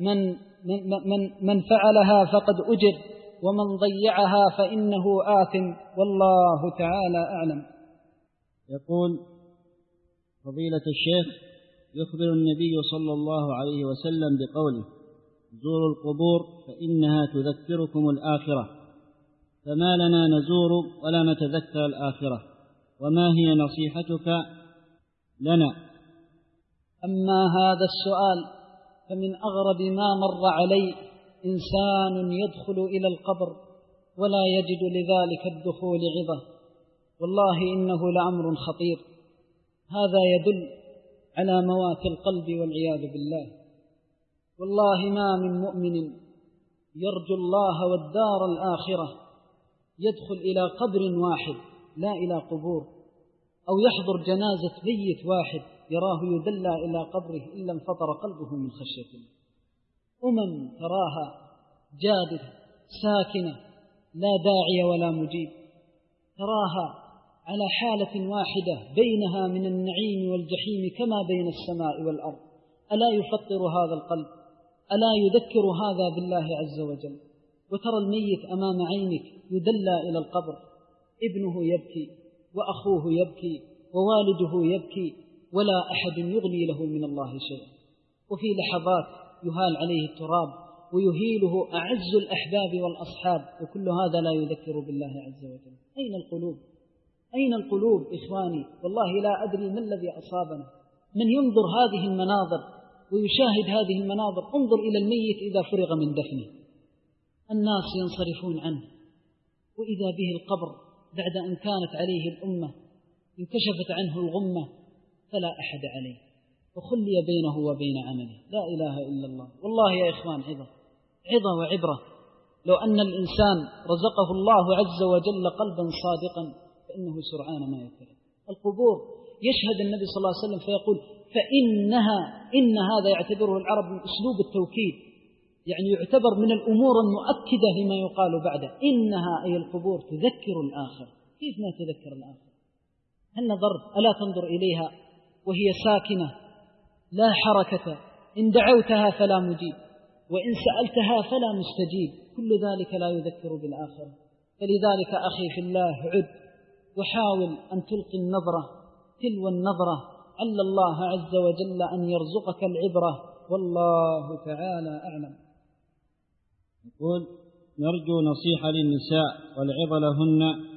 من فعلها فقد أجر ومن ضيعها فإنه آثم، والله تعالى أعلم. يقول فضيلة الشيخ، يخبر النبي صلى الله عليه وسلم بقوله زوروا القبور فإنها تذكركم الآخرة، فما لنا نزور ولا نتذكر الآخرة، وما هي نصيحتك لنا؟ أما هذا السؤال فمن أغرب ما مر علي إنسان يدخل إلى القبر ولا يجد لذلك الدخول عظة، والله إنه لأمر خطير. هذا يدل على موات القلب والعياذ بالله. والله ما من مؤمن يرجو الله والدار الآخرة يدخل إلى قبر واحد لا إلى قبور، أو يحضر جنازة ميت واحد يراه يدلى إلى قبره إلا انفطر قلبه من خشية الله. تراها جادة ساكنة لا داعي ولا مجيب، تراها على حالة واحدة بينها من النعيم والجحيم كما بين السماء والأرض. ألا يفطر هذا القلب؟ ألا يذكر هذا بالله عز وجل؟ وترى الميت أمام عينك يدلى إلى القبر، ابنه يبكي وأخوه يبكي ووالده يبكي ولا أحد يغني له من الله شيئا، وفي لحظات يهال عليه التراب ويهيله أعز الأحباب والأصحاب، وكل هذا لا يذكر بالله عز وجل. أين القلوب؟ أين القلوب إخواني؟ والله لا أدري ما الذي أصابنا. من ينظر هذه المناظر ويشاهد هذه المناظر، انظر إلى الميت إذا فرغ من دفنه الناس ينصرفون عنه، وإذا به القبر بعد أن كانت عليه الأمة انكشفت عنه الغمة فلا أحد عليه وخلي بينه وبين عمله. لا إله إلا الله. والله يا إخوان عظة وعبرة. لو أن الإنسان رزقه الله عز وجل قلبا صادقا فإنه سرعان ما يكره. القبور يشهد النبي صلى الله عليه وسلم فيقول فإنها، إن هذا يعتبره العرب من أسلوب التوكيد، يعني يعتبر من الأمور المؤكدة لما يقال بعده. إنها أي القبور تذكر الآخر. كيف ما تذكر الآخر؟ هل نظرت ألا تنظر إليها وهي ساكنة لا حركة، إن دعوتها فلا مجيب وإن سألتها فلا مستجيب، كل ذلك لا يذكر بالآخرة. فلذلك أخي في الله عد وحاول أن تلقي النظرة تلو النظرة، عل الله عز وجل أن يرزقك العبرة، والله تعالى أعلم. يقول نرجو نصيحة للنساء والعظة لهن.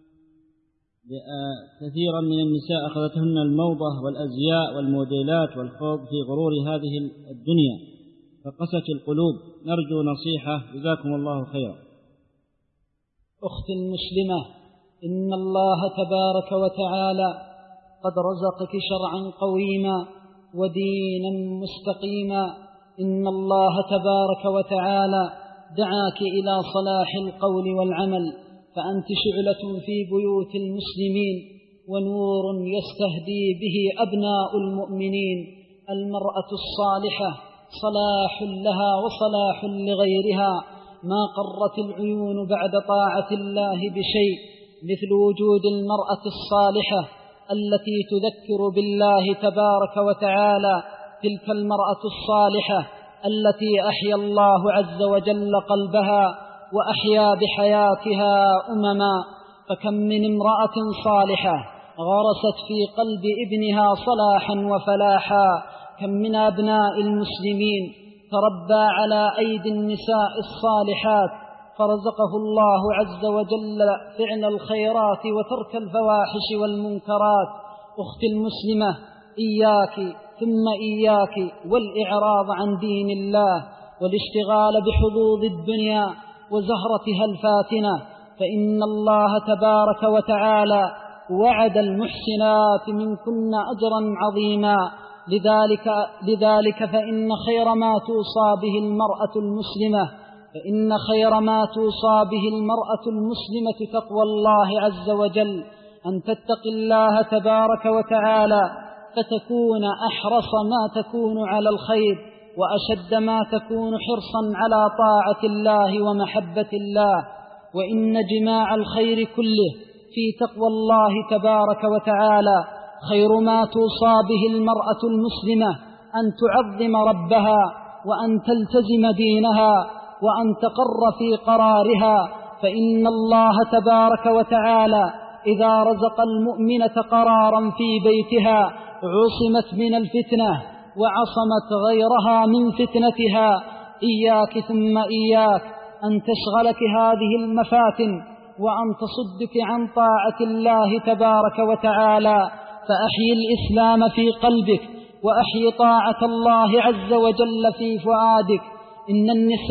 كثيرا من النساء أخذتهن الموضة والأزياء والموديلات والخوض في غرور هذه الدنيا فقست القلوب، نرجو نصيحة جزاكم الله خيرا. أختي المسلمة، إن الله تبارك وتعالى قد رزقك شرعا قويما ودينا مستقيما. إن الله تبارك وتعالى دعاك إلى صلاح القول والعمل، فأنت شعلة في بيوت المسلمين ونور يستهدي به أبناء المؤمنين. المرأة الصالحة صلاح لها وصلاح لغيرها، ما قرت العيون بعد طاعة الله بشيء مثل وجود المرأة الصالحة التي تذكر بالله تبارك وتعالى، تلك المرأة الصالحة التي أحيا الله عز وجل قلبها وأحيا بحياتها أمما. فكم من امرأة صالحة غرست في قلب ابنها صلاحا وفلاحا، كم من أبناء المسلمين تربى على أيدي النساء الصالحات فرزقه الله عز وجل فعل الخيرات وترك الفواحش والمنكرات. أختي المسلمة، إياك ثم إياك والإعراض عن دين الله والاشتغال بحظوظ الدنيا وزهرتها الفاتنة، فإن الله تبارك وتعالى وعد المحسنات منكن أجرا عظيما. لذلك فإن خير ما توصى به المرأة المسلمة تقوى الله عز وجل، أن تتقي الله تبارك وتعالى فتكون أحرص ما تكون على الخير وأشد ما تكون حرصا على طاعة الله ومحبة الله. وإن جماع الخير كله في تقوى الله تبارك وتعالى. خير ما توصى به المرأة المسلمة أن تعظم ربها وأن تلتزم دينها وأن تقر في قرارها، فإن الله تبارك وتعالى إذا رزق المؤمنة قرارا في بيتها عصمت من الفتنة وعصمت غيرها من فتنتها. إياك ثم إياك أن تشغلك هذه المفاتن وأن تصدك عن طاعة الله تبارك وتعالى، فأحيي الإسلام في قلبك وأحيي طاعة الله عز وجل في فؤادك. إن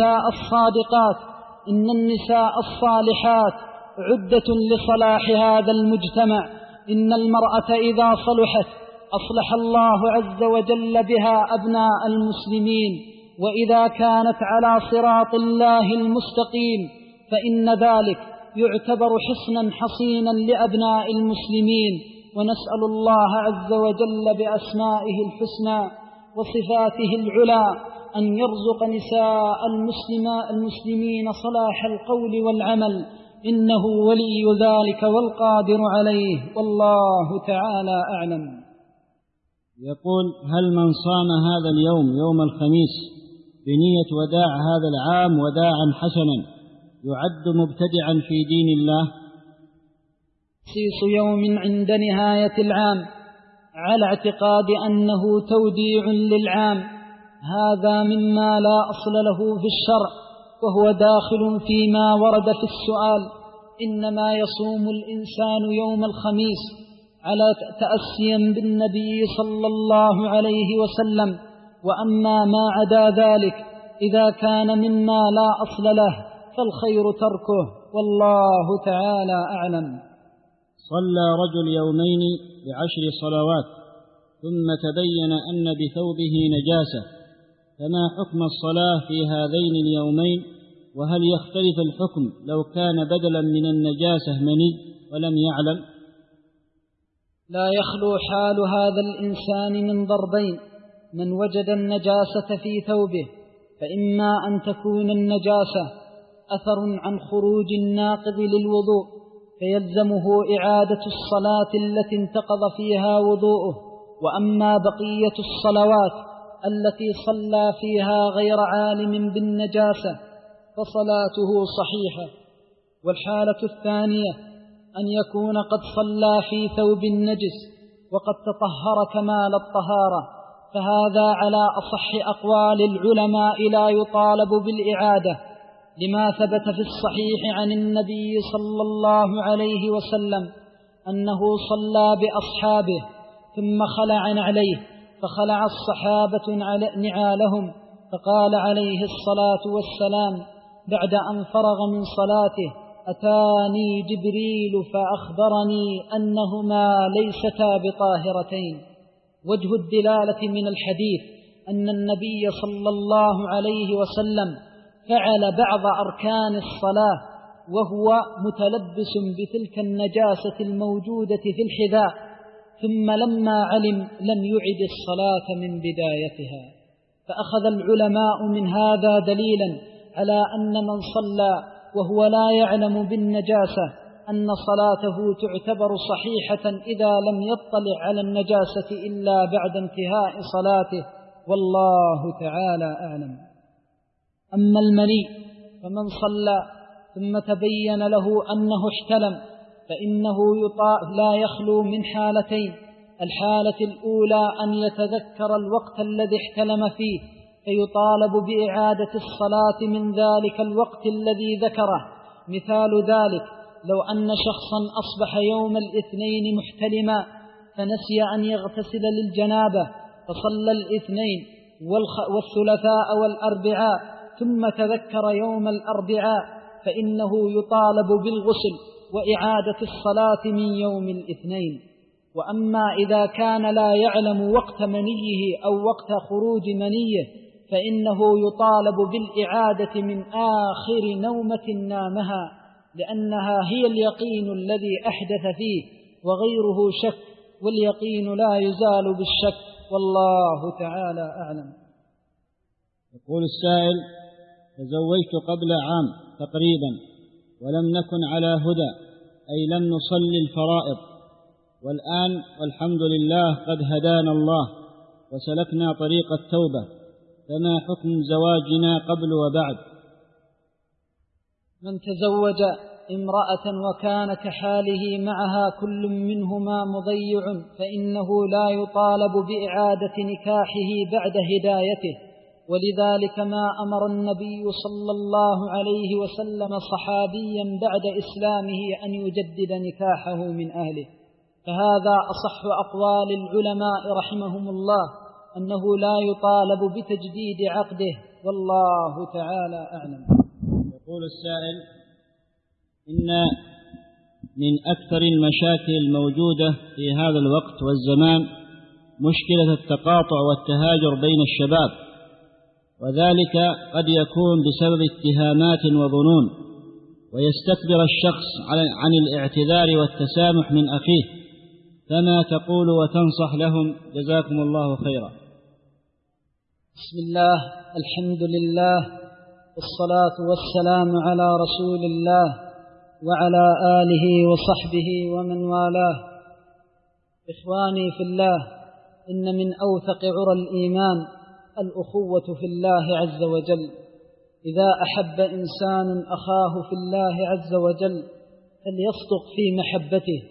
النساء الصالحات عدة لصلاح هذا المجتمع. إن المرأة إذا صلحت أصلح الله عز وجل بها أبناء المسلمين، وإذا كانت على صراط الله المستقيم فإن ذلك يعتبر حصنا حصينا لأبناء المسلمين. ونسأل الله عز وجل بأسمائه الحسنى وصفاته العلى أن يرزق نساء المسلمين صلاح القول والعمل، إنه ولي ذلك والقادر عليه، والله تعالى أعلم. يقول: هل من صام هذا اليوم يوم الخميس بنية وداع هذا العام وداعا حسنا يعد مبتدعا في دين الله؟ تخصيص يوم عند نهاية العام على اعتقاد أنه توديع للعام هذا مما لا أصل له في الشرع، وهو داخل فيما ورد في السؤال. إنما يصوم الإنسان يوم الخميس على تأسيا بالنبي صلى الله عليه وسلم، وأما ما عدا ذلك إذا كان مما لا أصل له فالخير تركه، والله تعالى أعلم. صلى رجل يومين ب10 صلوات ثم تبين أن بثوبه نجاسة، فما حكم الصلاة في هذين اليومين؟ وهل يختلف الحكم لو كان بدلا من النجاسة مني ولم يعلم؟ لا يخلو حال هذا الإنسان من ضربين: من وجد النجاسة في ثوبه فإما أن تكون النجاسة أثر عن خروج الناقض للوضوء فيلزمه إعادة الصلاة التي انتقض فيها وضوءه، وأما بقية الصلوات التي صلى فيها غير عالم بالنجاسة فصلاته صحيحة. والحالة الثانية أن يكون قد صلى في ثوب النجس وقد تطهر كمال الطهارة، فهذا على أصح أقوال العلماء لا يطالب بالإعادة، لما ثبت في الصحيح عن النبي صلى الله عليه وسلم أنه صلى بأصحابه ثم خلع نعليه، فخلع الصحابة نعالهم، فقال عليه الصلاة والسلام بعد أن فرغ من صلاته: أتاني جبريل فأخبرني أنهما ليستا بطاهرتين. وجه الدلالة من الحديث أن النبي صلى الله عليه وسلم فعل بعض أركان الصلاة وهو متلبس بتلك النجاسة الموجودة في الحذاء، ثم لما علم لم يعد الصلاة من بدايتها. فأخذ العلماء من هذا دليلا على أن من صلى وهو لا يعلم بالنجاسة أن صلاته تعتبر صحيحة إذا لم يطلع على النجاسة إلا بعد انتهاء صلاته، والله تعالى أعلم. أما المني فمن صلى ثم تبين له أنه احتلم فإنه لا يخلو من حالتين: الحالة الأولى أن يتذكر الوقت الذي احتلم فيه فيطالب بإعادة الصلاة من ذلك الوقت الذي ذكره. مثال ذلك: لو أن شخصا أصبح يوم الاثنين محتلما فنسي أن يغتسل للجنابة فصلى الاثنين والثلاثاء والأربعاء ثم تذكر يوم الأربعاء فإنه يطالب بالغسل وإعادة الصلاة من يوم الاثنين. وأما إذا كان لا يعلم وقت منيه أو وقت خروج منيه فإنه يطالب بالإعادة من آخر نومة نامها، لأنها هي اليقين الذي أحدث فيه وغيره شك، واليقين لا يزال بالشك، والله تعالى أعلم. يقول السائل: تزوجت قبل عام تقريبا ولم نكن على هدى، أي لم نصلي الفرائض، والآن والحمد لله قد هدانا الله وسلكنا طريق التوبة، فما حكم زواجنا قبل وبعد؟ من تزوج امرأة وكان كحاله معها كل منهما مضيع فإنه لا يطالب بإعادة نكاحه بعد هدايته، ولذلك ما أمر النبي صلى الله عليه وسلم صحابيا بعد إسلامه أن يجدد نكاحه من أهله. فهذا أصح أقوال العلماء رحمهم الله، أنه لا يطالب بتجديد عقده، والله تعالى أعلم. يقول السائل: إن من أكثر المشاكل الموجودة في هذا الوقت والزمان مشكلة التقاطع والتهاجر بين الشباب، وذلك قد يكون بسبب اتهامات وظنون، ويستكبر الشخص عن الاعتذار والتسامح من أخيه، فما تقول وتنصح لهم؟ جزاكم الله خيرا. بسم الله، الحمد لله، والصلاة والسلام على رسول الله وعلى آله وصحبه ومن والاه. إخواني في الله، إن من أوثق عرى الإيمان الأخوة في الله عز وجل. إذا أحب إنسان أخاه في الله عز وجل فليصدق في محبته،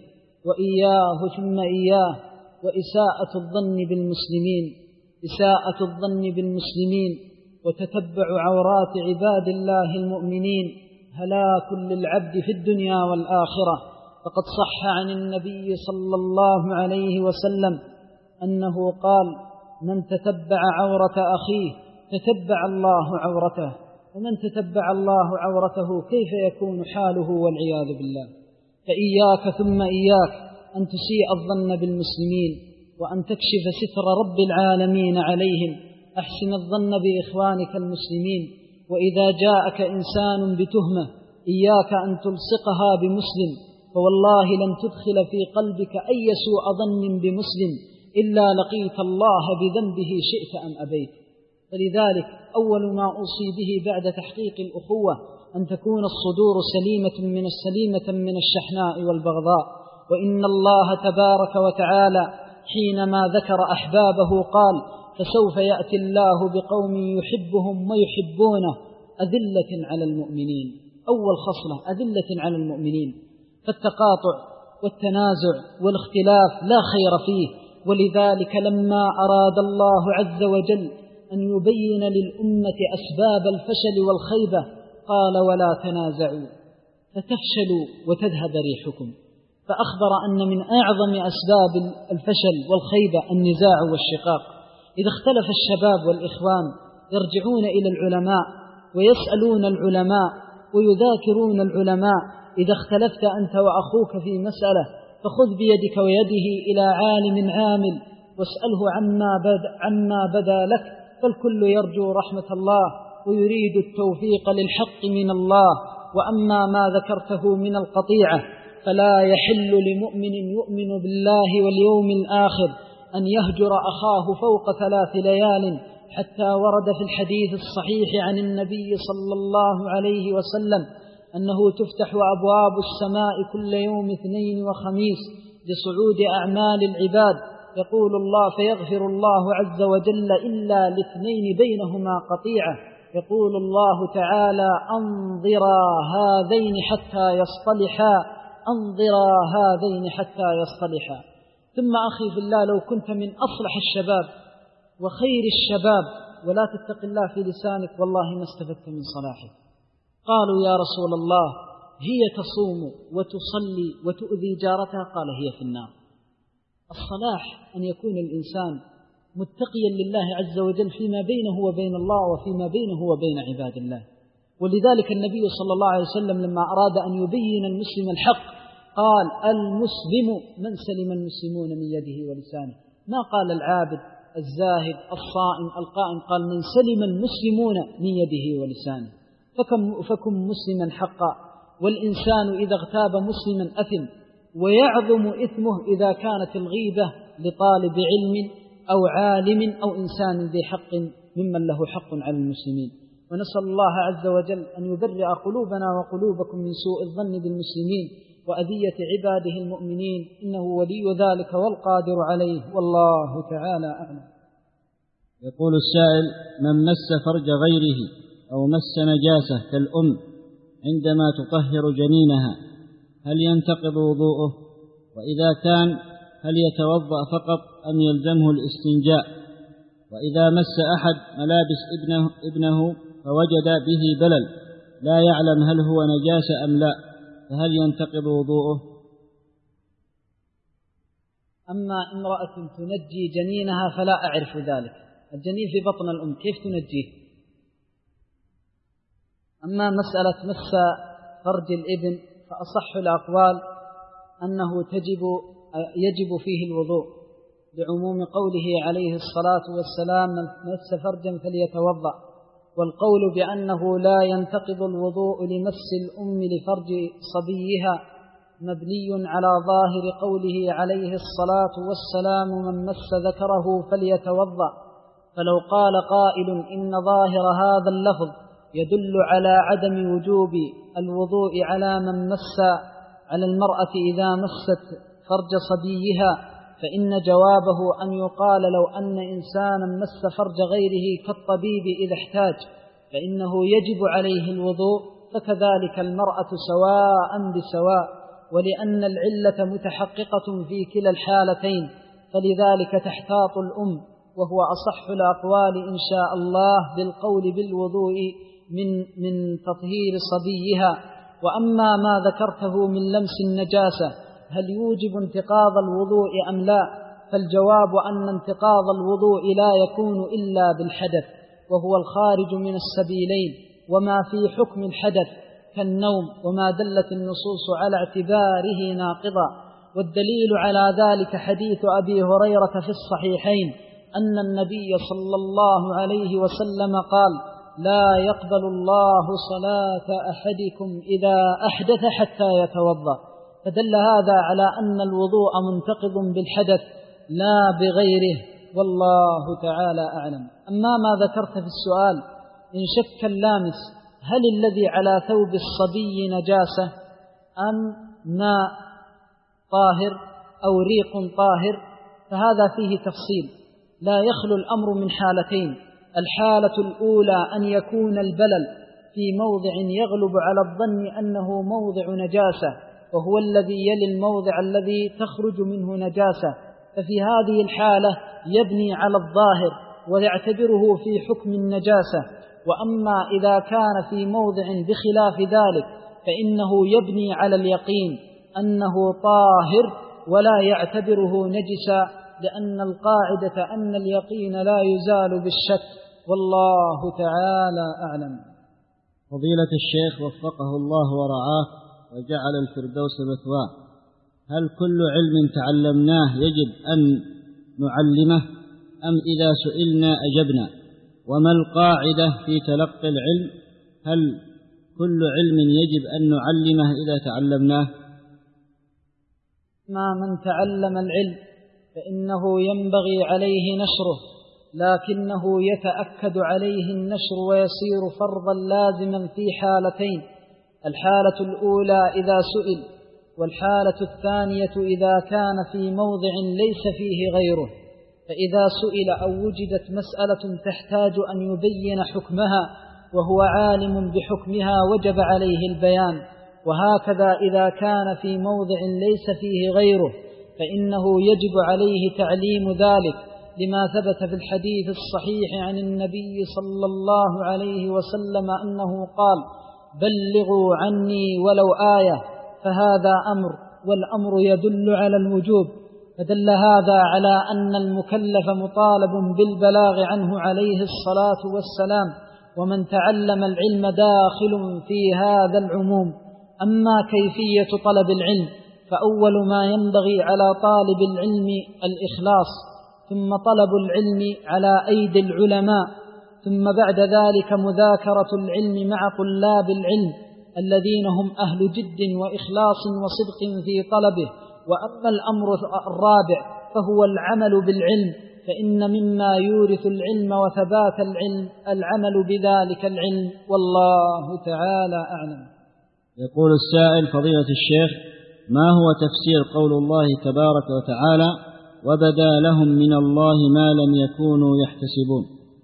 وإياه ثم إياه، وإساءة الظن بالمسلمين، إساءة الظن بالمسلمين وتتبع عورات عباد الله المؤمنين هلاك للعبد في الدنيا والآخرة. فقد صح عن النبي صلى الله عليه وسلم أنه قال: من تتبع عورة أخيه تتبع الله عورته، ومن تتبع الله عورته كيف يكون حاله والعياذ بالله. فإياك ثم إياك أن تسيء الظن بالمسلمين وأن تكشف ستر رب العالمين عليهم. أحسن الظن بإخوانك المسلمين، وإذا جاءك إنسان بتهمة إياك أن تلصقها بمسلم، فوالله لن تدخل في قلبك أي سوء ظن بمسلم إلا لقيت الله بذنبه شئت أم أبيت. فلذلك أول ما أوصي به بعد تحقيق الأخوة أن تكون الصدور سليمة من الشحناء والبغضاء. وإن الله تبارك وتعالى حينما ذكر أحبابه قال: فسوف يأتي الله بقوم يحبهم ويحبونه أذلة على المؤمنين. أول خصلة أذلة على المؤمنين. فالتقاطع والتنازع والاختلاف لا خير فيه، ولذلك لما أراد الله عز وجل أن يبين للأمة أسباب الفشل والخيبة قال: ولا تنازعوا فتفشلوا وتذهب ريحكم. فأخبر أن من أعظم أسباب الفشل والخيبة النزاع والشقاق. إذا اختلف الشباب والإخوان يرجعون إلى العلماء ويسألون العلماء ويذاكرون العلماء. إذا اختلفت أنت وأخوك في مسألة فخذ بيدك ويده إلى عالم عامل واسأله عما بدا لك، فالكل يرجو رحمة الله ويريد التوفيق للحق من الله. وأما ما ذكرته من القطيعة فلا يحل لمؤمن يؤمن بالله واليوم الآخر أن يهجر أخاه فوق 3 ليال، حتى ورد في الحديث الصحيح عن النبي صلى الله عليه وسلم أنه تفتح أبواب السماء كل يوم 2 وخميس لصعود أعمال العباد، يقول الله فيغفر الله عز وجل إلا ل2 بينهما قطيعة، يقول الله تعالى أنظرا هذين حتى يصطلحا، أنظرا هذين حتى يصطلحا. ثم أخي في الله، لو كنت من أصلح الشباب وخير الشباب ولا تتق الله في لسانك والله ما استفدت من صلاحك. قالوا يا رسول الله هي تصوم وتصلي وتؤذي جارتها، قال هي في النار. الصلاح أن يكون الإنسان متقيا لله عز وجل فيما بينه وبين الله وفيما بينه وبين عباد الله. ولذلك النبي صلى الله عليه وسلم لما أراد أن يبين المسلم الحق قال المسلم من سلم المسلمون من يده ولسانه، ما قال العابد الزاهد الصائم القائم، قال من سلم المسلمون من يده ولسانه. فكن مسلما حقا. والإنسان إذا اغتاب مسلما أثم، ويعظم إثمه إذا كانت الغيبة لطالب علم أو عالم أو إنسان ذي حق ممن له حق على المسلمين. ونسأل الله عز وجل أن يبرئ قلوبنا وقلوبكم من سوء الظن بالمسلمين وأذية عباده المؤمنين، إنه ولي ذلك والقادر عليه، والله تعالى أعلم. يقول السائل: من مس فرج غيره أو مس نجاسة كالأم عندما تطهر جنينها هل ينتقض وضوءه؟ وإذا كان هل يتوضأ فقط أم يلزمه الاستنجاء؟ وإذا مس أحد ملابس ابنه فوجد به بلل لا يعلم هل هو نجاسة أم لا، فهل ينتقض وضوءه؟ أما امرأة تنجي جنينها فلا أعرف ذلك، الجنين في بطن الأم كيف تنجيه؟ أما مسألة مس فرج الابن فأصح الأقوال أنه يجب فيه الوضوء لعموم قوله عليه الصلاة والسلام من مس فرجا فليتوضأ، والقول بأنه لا ينتقض الوضوء لمس الأم لفرج صبيها مبني على ظاهر قوله عليه الصلاة والسلام من مس ذكره فليتوضأ. فلو قال قائل إن ظاهر هذا اللفظ يدل على عدم وجوب الوضوء على من مس على المرأة إذا مست فرج صبيها، فإن جوابه أن يقال لو أن إنسانا مس فرج غيره كالطبيب إذا احتاج فإنه يجب عليه الوضوء، فكذلك المرأة سواء بسواء، ولأن العلة متحققة في كلا الحالتين فلذلك تحتاط الأم، وهو أصح الأقوال إن شاء الله بالقول بالوضوء من تطهير صبيها. وأما ما ذكرته من لمس النجاسة هل يوجب انتقاض الوضوء أم لا، فالجواب أن انتقاض الوضوء لا يكون إلا بالحدث، وهو الخارج من السبيلين، وما في حكم الحدث كالنوم وما دلت النصوص على اعتباره ناقضا. والدليل على ذلك حديث أبي هريرة في الصحيحين أن النبي صلى الله عليه وسلم قال لا يقبل الله صلاة أحدكم إذا أحدث حتى يتوضأ، فدل هذا على أن الوضوء منتقض بالحدث لا بغيره، والله تعالى أعلم. أما ما ذكرت في السؤال إن شك اللامس هل الذي على ثوب الصبي نجاسة أم ماء طاهر أو ريق طاهر، فهذا فيه تفصيل، لا يخلو الأمر من حالتين. الحالة الأولى أن يكون البلل في موضع يغلب على الظن أنه موضع نجاسة، وهو الذي يلي الموضع الذي تخرج منه نجاسة، ففي هذه الحالة يبني على الظاهر ويعتبره في حكم النجاسة. وأما إذا كان في موضع بخلاف ذلك فإنه يبني على اليقين أنه طاهر ولا يعتبره نجسا، لأن القاعدة أن اليقين لا يزال بالشك، والله تعالى أعلم. فضيلة الشيخ وفقه الله ورعاه وجعل الفردوس مثواه، هل كل علم تعلمناه يجب أن نعلمه أم إذا سئلنا أجبنا؟ وما القاعدة في تلقي العلم؟ هل كل علم يجب أن نعلمه إذا تعلمناه؟ ما من تعلم العلم فإنه ينبغي عليه نشره، لكنه يتأكد عليه النشر ويصير فرضا لازما في حالتين: الحالة الأولى إذا سئل، والحالة الثانية إذا كان في موضع ليس فيه غيره. فإذا سئل أو وجدت مسألة تحتاج أن يبين حكمها وهو عالم بحكمها وجب عليه البيان، وهكذا إذا كان في موضع ليس فيه غيره فإنه يجب عليه تعليم ذلك، لما ثبت في الحديث الصحيح عن النبي صلى الله عليه وسلم أنه قال: بلغوا عني ولو آية، فهذا أمر، والأمر يدل على الوجوب، فدل هذا على أن المكلف مطالب بالبلاغ عنه عليه الصلاة والسلام، ومن تعلم العلم داخل في هذا العموم. أما كيفية طلب العلم فأول ما ينبغي على طالب العلم الإخلاص، ثم طلب العلم على أيدي العلماء، ثم بعد ذلك مذاكرة العلم مع طلاب العلم الذين هم أهل جد وإخلاص وصدق في طلبه. وأما الأمر الرابع فهو العمل بالعلم، فإن مما يورث العلم وثبات العلم العمل بذلك العلم، والله تعالى أعلم. يقول السائل: فضيلة الشيخ، ما هو تفسير قول الله تبارك وتعالى: وبدا لهم من الله ما لم يكونوا يحتسبون؟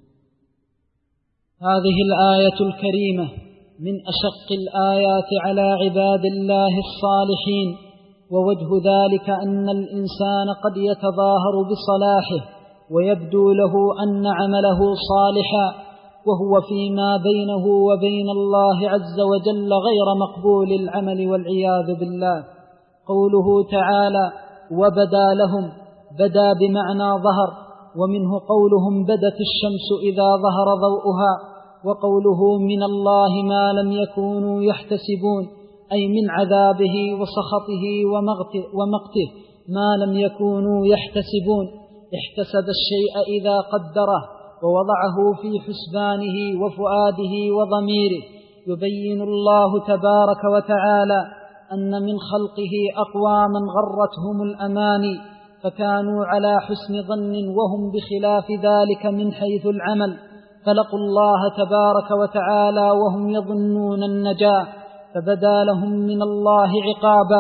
هذه الآية الكريمة من أشق الآيات على عباد الله الصالحين، ووجه ذلك أن الإنسان قد يتظاهر بصلاحه ويبدو له أن عمله صالحا، وهو فيما بينه وبين الله عز وجل غير مقبول العمل والعياذ بالله. قوله تعالى: وبدا لهم، بدا بمعنى ظهر، ومنه قولهم بدت الشمس إذا ظهر ضوءها، وقوله من الله ما لم يكونوا يحتسبون، أي من عذابه وسخطه ومقته ما لم يكونوا يحتسبون. احتسب الشيء إذا قدره ووضعه في حسبانه وفؤاده وضميره. يبين الله تبارك وتعالى أن من خلقه أقواما غرتهم الأماني فكانوا على حسن ظن وهم بخلاف ذلك من حيث العمل، فلقوا الله تبارك وتعالى وهم يظنون النجاة، فبدا لهم من الله عقابا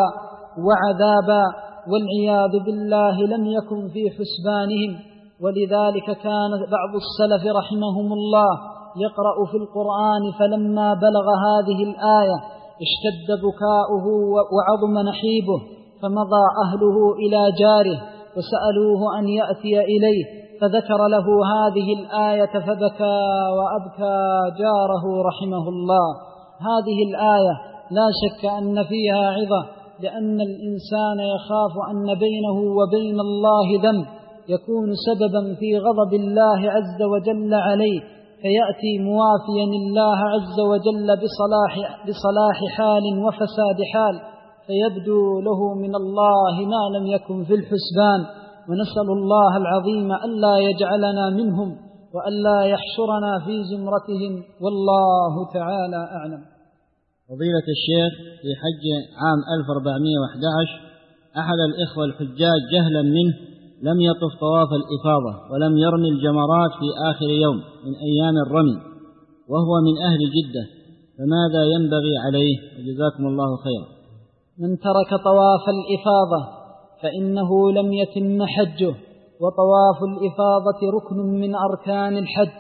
وعذابا، والعياذ بالله لم يكن في حسبانهم. ولذلك كان بعض السلف رحمهم الله يقرأ في القرآن فلما بلغ هذه الآية اشتد بكاؤه وعظم نحيبه، فمضى أهله إلى جاره وسألوه أن يأتي إليه فذكر له هذه الآية فبكى وأبكى جاره رحمه الله. هذه الآية لا شك أن فيها عظة، لأن الإنسان يخاف أن بينه وبين الله ذنب يكون سببا في غضب الله عز وجل عليه، فيأتي موافيا الله عز وجل بصلاح حال وفساد حال، فيبدو له من الله ما لم يكن في الحسبان. ونسأل الله العظيم ألا يجعلنا منهم وألا يحشرنا في زمرتهم، والله تعالى أعلم. فضيلة الشيخ، في حج عام 1411 أحد الإخوة الحجاج جهلا منه لم يطف طواف الإفاضة ولم يرمي الجمرات في آخر يوم من أيام الرمي، وهو من أهل جدة، فماذا ينبغي عليه؟ وجزاكم الله خيرا. من ترك طواف الإفاضة فإنه لم يتم حجه، وطواف الإفاضة ركن من أركان الحج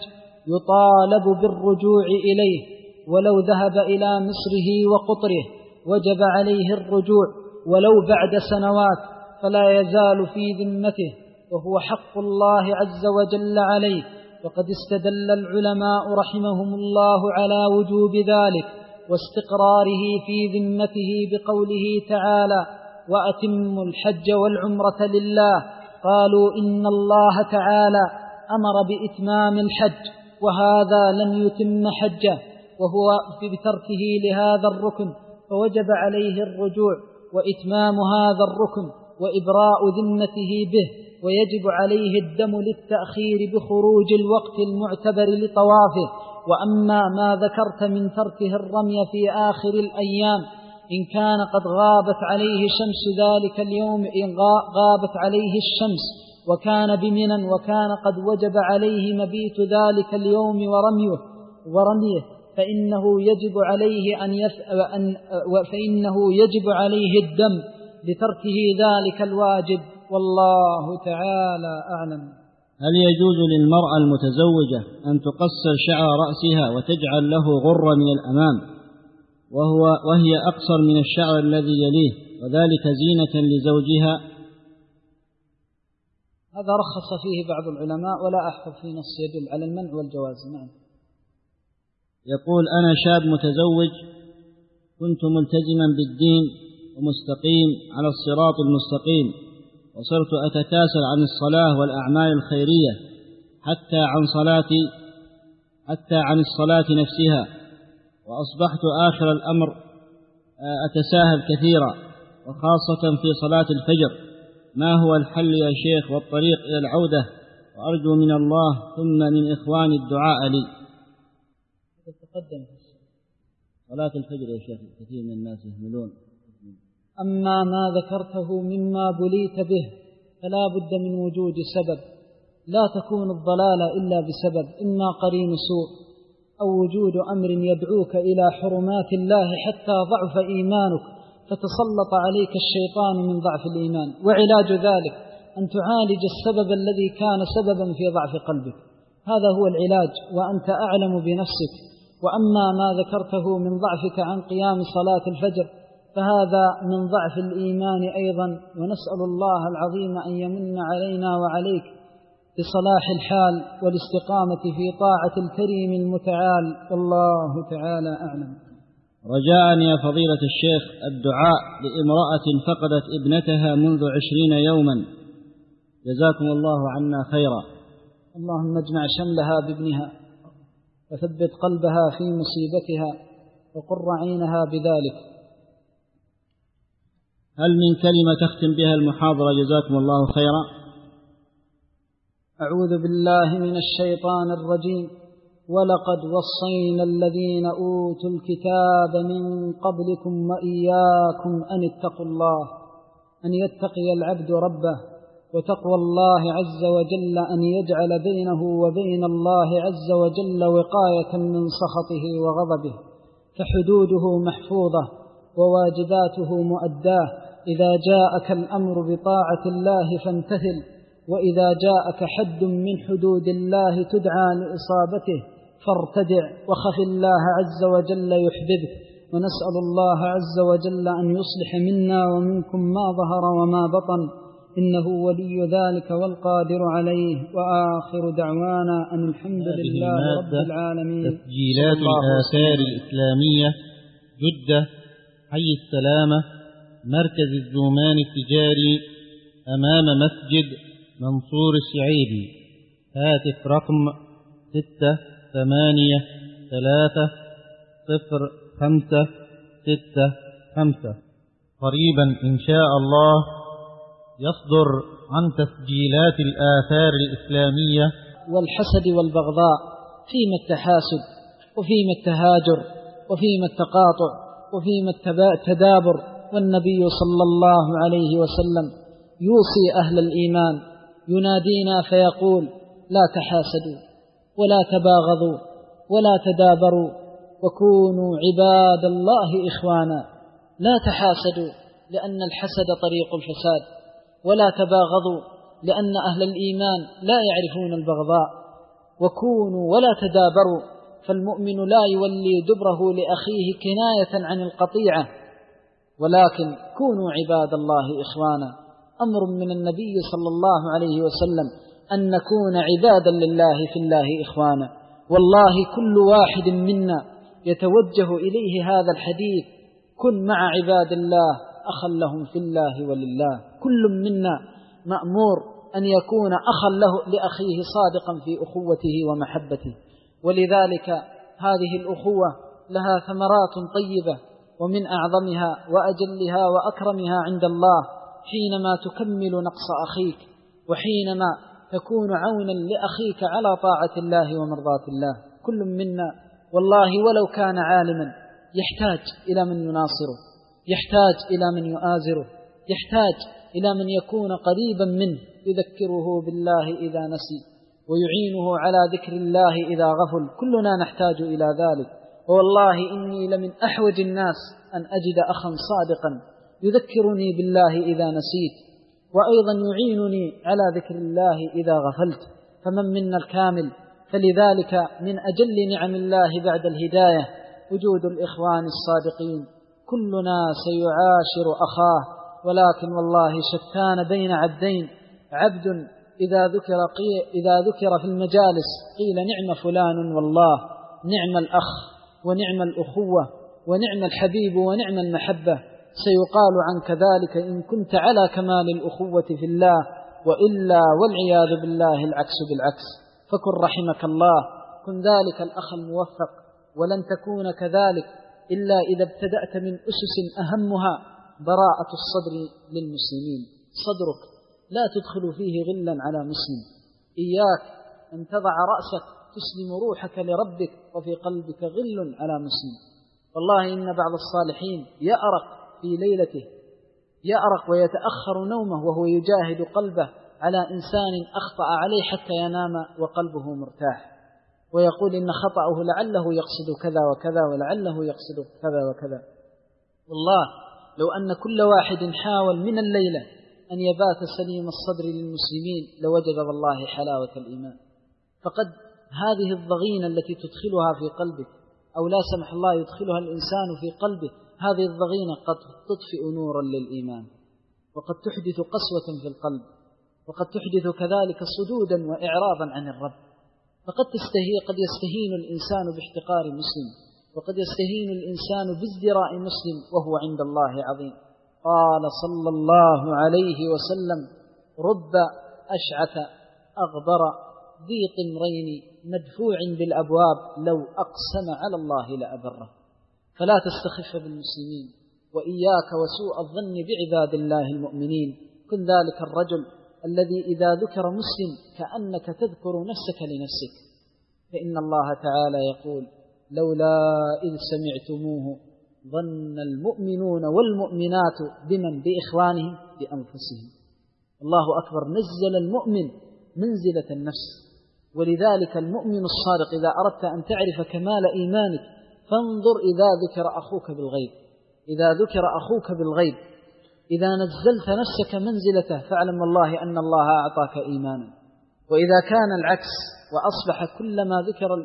يطالب بالرجوع إليه، ولو ذهب إلى مصره وقطره وجب عليه الرجوع ولو بعد سنوات، فلا يزال في ذمته، وهو حق الله عز وجل عليه. وقد استدل العلماء رحمهم الله على وجوب ذلك واستقراره في ذمته بقوله تعالى: وأتموا الحج والعمرة لله. قالوا إن الله تعالى أمر بإتمام الحج، وهذا لم يتم حجه وهو بتركه لهذا الركن، فوجب عليه الرجوع وإتمام هذا الركن وإبراء ذمته به، ويجب عليه الدم للتأخير بخروج الوقت المعتبر لطوافه. وأما ما ذكرت من تركه الرمي في آخر الأيام إن كان قد غابت عليه شمس ذلك اليوم، إن غابت عليه الشمس وكان بمنى وكان قد وجب عليه مبيت ذلك اليوم ورميه فإنه يجب عليه الدم لتركه ذلك الواجب، والله تعالى أعلم. هل يجوز للمرأة المتزوجة أن تقصر شعر رأسها وتجعل له غرة من الأمام وهي أقصر من الشعر الذي يليه، وذلك زينة لزوجها؟ هذا رخص فيه بعض العلماء ولا أحفظ في نص يدل على المنع والجواز. نعم. يقول: أنا شاب متزوج، كنت ملتزما بالدين ومستقيم على الصراط المستقيم، وصرت أتكاسل عن الصلاة والأعمال الخيرية حتى عن الصلاة نفسها، وأصبحت آخر الأمر أتساهل كثيرا وخاصة في صلاة الفجر. ما هو الحل يا شيخ والطريق إلى العودة؟ وأرجو من الله ثم من إخواني الدعاء لي. تقدم صلاة الفجر يا شيخ كثير من الناس يهملون. أما ما ذكرته مما بليت به فلا بد من وجود سبب، لا تكون الضلالة إلا بسبب، إما قرين سوء أو وجود أمر يدعوك إلى حرمات الله حتى ضعف إيمانك فتسلط عليك الشيطان من ضعف الإيمان. وعلاج ذلك أن تعالج السبب الذي كان سببا في ضعف قلبك، هذا هو العلاج وأنت أعلم بنفسك. وأما ما ذكرته من ضعفك عن قيام صلاة الفجر فهذا من ضعف الإيمان أيضا، ونسأل الله العظيم أن يمن علينا وعليك بصلاح الحال والاستقامة في طاعة الكريم المتعال، والله تعالى أعلم. رجاء يا فضيلة الشيخ الدعاء لامرأة فقدت ابنتها منذ 20 يوما، جزاكم الله عنا خيرا. اللهم اجمع شملها بابنها وثبت قلبها في مصيبتها وقر عينها بذلك. هل من كلمة تختم بها المحاضرة جزاكم الله خيرا؟ أعوذ بالله من الشيطان الرجيم. ولقد وصينا الذين أوتوا الكتاب من قبلكم وإياكم أن اتقوا الله، أن يتقي العبد ربه، وتقوى الله عز وجل أن يجعل بينه وبين الله عز وجل وقاية من سخطه وغضبه، فحدوده محفوظة وواجباته مؤداه. إذا جاءك الأمر بطاعة الله فامتثل، وإذا جاءك حد من حدود الله تدعى لإصابته فارتدع وخف الله عز وجل يحببك. ونسأل الله عز وجل أن يصلح منا ومنكم ما ظهر وما بطن، إنه ولي ذلك والقادر عليه. وآخر دعوانا أن الحمد لله رب العالمين. تسجيلات الآثار الإسلامية، جدة، حي السلامة، مركز الزومان التجاري، أمام مسجد منصور الشعيبي. هاتف رقم 683-0565. قريبا إن شاء الله يصدر عن تسجيلات الآثار الإسلامية. والحسد والبغضاء فيما التحاسد وفيما التهاجر وفيما التقاطع وفيما التدابر. والنبي صلى الله عليه وسلم يوصي أهل الإيمان، ينادينا فيقول: لا تحاسدوا ولا تباغضوا ولا تدابروا وكونوا عباد الله إخوانا. لا تحاسدوا لأن الحسد طريق الفساد، ولا تباغضوا لأن أهل الإيمان لا يعرفون البغضاء، وكونوا ولا تدابروا، فالمؤمن لا يولي دبره لأخيه كناية عن القطيعة، ولكن كونوا عباد الله إخوانا. أمر من النبي صلى الله عليه وسلم أن نكون عبادا لله في الله إخوانا. والله كل واحد منا يتوجه إليه هذا الحديث: كن مع عباد الله أخا لهم في الله ولله. كل منا مأمور أن يكون أخا لأخيه صادقا في أخوته ومحبته. ولذلك هذه الأخوة لها ثمرات طيبة، ومن أعظمها وأجلها وأكرمها عند الله حينما تكمل نقص أخيك، وحينما تكون عونا لأخيك على طاعة الله ومرضاة الله. كل منا والله ولو كان عالما يحتاج إلى من يناصره، يحتاج إلى من يؤازره، يحتاج إلى من يكون قريبا منه يذكره بالله إذا نسي ويعينه على ذكر الله إذا غفل. كلنا نحتاج إلى ذلك. والله إني لمن أحوج الناس أن أجد أخا صادقا يذكرني بالله إذا نسيت، وأيضا يعينني على ذكر الله إذا غفلت. فمن منا الكامل؟ فلذلك من أجل نعم الله بعد الهداية وجود الإخوان الصادقين. كلنا سيعاشر أخاه، ولكن والله شتان بين عبدين، عبد إذا ذكر في المجالس قيل نعم فلان والله، نعم الأخ ونعم الأخوة ونعم الحبيب ونعم المحبة. سيقال عنك ذلك إن كنت على كمال الأخوة في الله، وإلا والعياذ بالله العكس بالعكس. فكن رحمك الله، كن ذلك الأخ الموفق، ولن تكون كذلك إلا إذا ابتدأت من أسس أهمها براءة الصدر للمسلمين. صدرك لا تدخل فيه غلا على مسلم. إياك أن تضع رأسك تسلم روحك لربك وفي قلبك غل على مسلم. والله إن بعض الصالحين يأرق في ليلته، يأرق ويتأخر نومه وهو يجاهد قلبه على إنسان أخطأ عليه حتى ينام وقلبه مرتاح، ويقول إن خطأه لعله يقصد كذا وكذا ولعله يقصد كذا وكذا. والله لو أن كل واحد حاول من الليلة أن يبات سليم الصدر للمسلمين لوجد والله حلاوة الإيمان. فقد هذه الضغينة التي تدخلها في قلبك، أو لا سمح الله يدخلها الإنسان في قلبه، هذه الضغينة قد تطفئ نورا للإيمان، وقد تحدث قسوة في القلب، وقد تحدث كذلك صدودا وإعراضا عن الرب. قد يستهين الإنسان باحتقار مسلم، وقد يستهين الإنسان بازدراء مسلم وهو عند الله عظيم. قال صلى الله عليه وسلم: رب أشعث أغبر ذي طمرين مدفوع بالأبواب لو أقسم على الله لأبره. فلا تستخف بالمسلمين، وإياك وسوء الظن بعباد الله المؤمنين. كن ذلك الرجل الذي إذا ذكر مسلم كأنك تذكر نفسك لنفسك، فإن الله تعالى يقول: لولا إذ سمعتموه ظن المؤمنون والمؤمنات بمن بإخوانهم بأنفسهم. الله أكبر، نزل المؤمن منزلة النفس. ولذلك المؤمن الصادق إذا أردت أن تعرف كمال إيمانك فانظر إذا ذكر أخوك بالغيب، إذا ذكر أخوك بالغيب، إذا نزلت نفسك منزلته فاعلم والله أن الله أعطاك إيمانا. وإذا كان العكس وأصبح كلما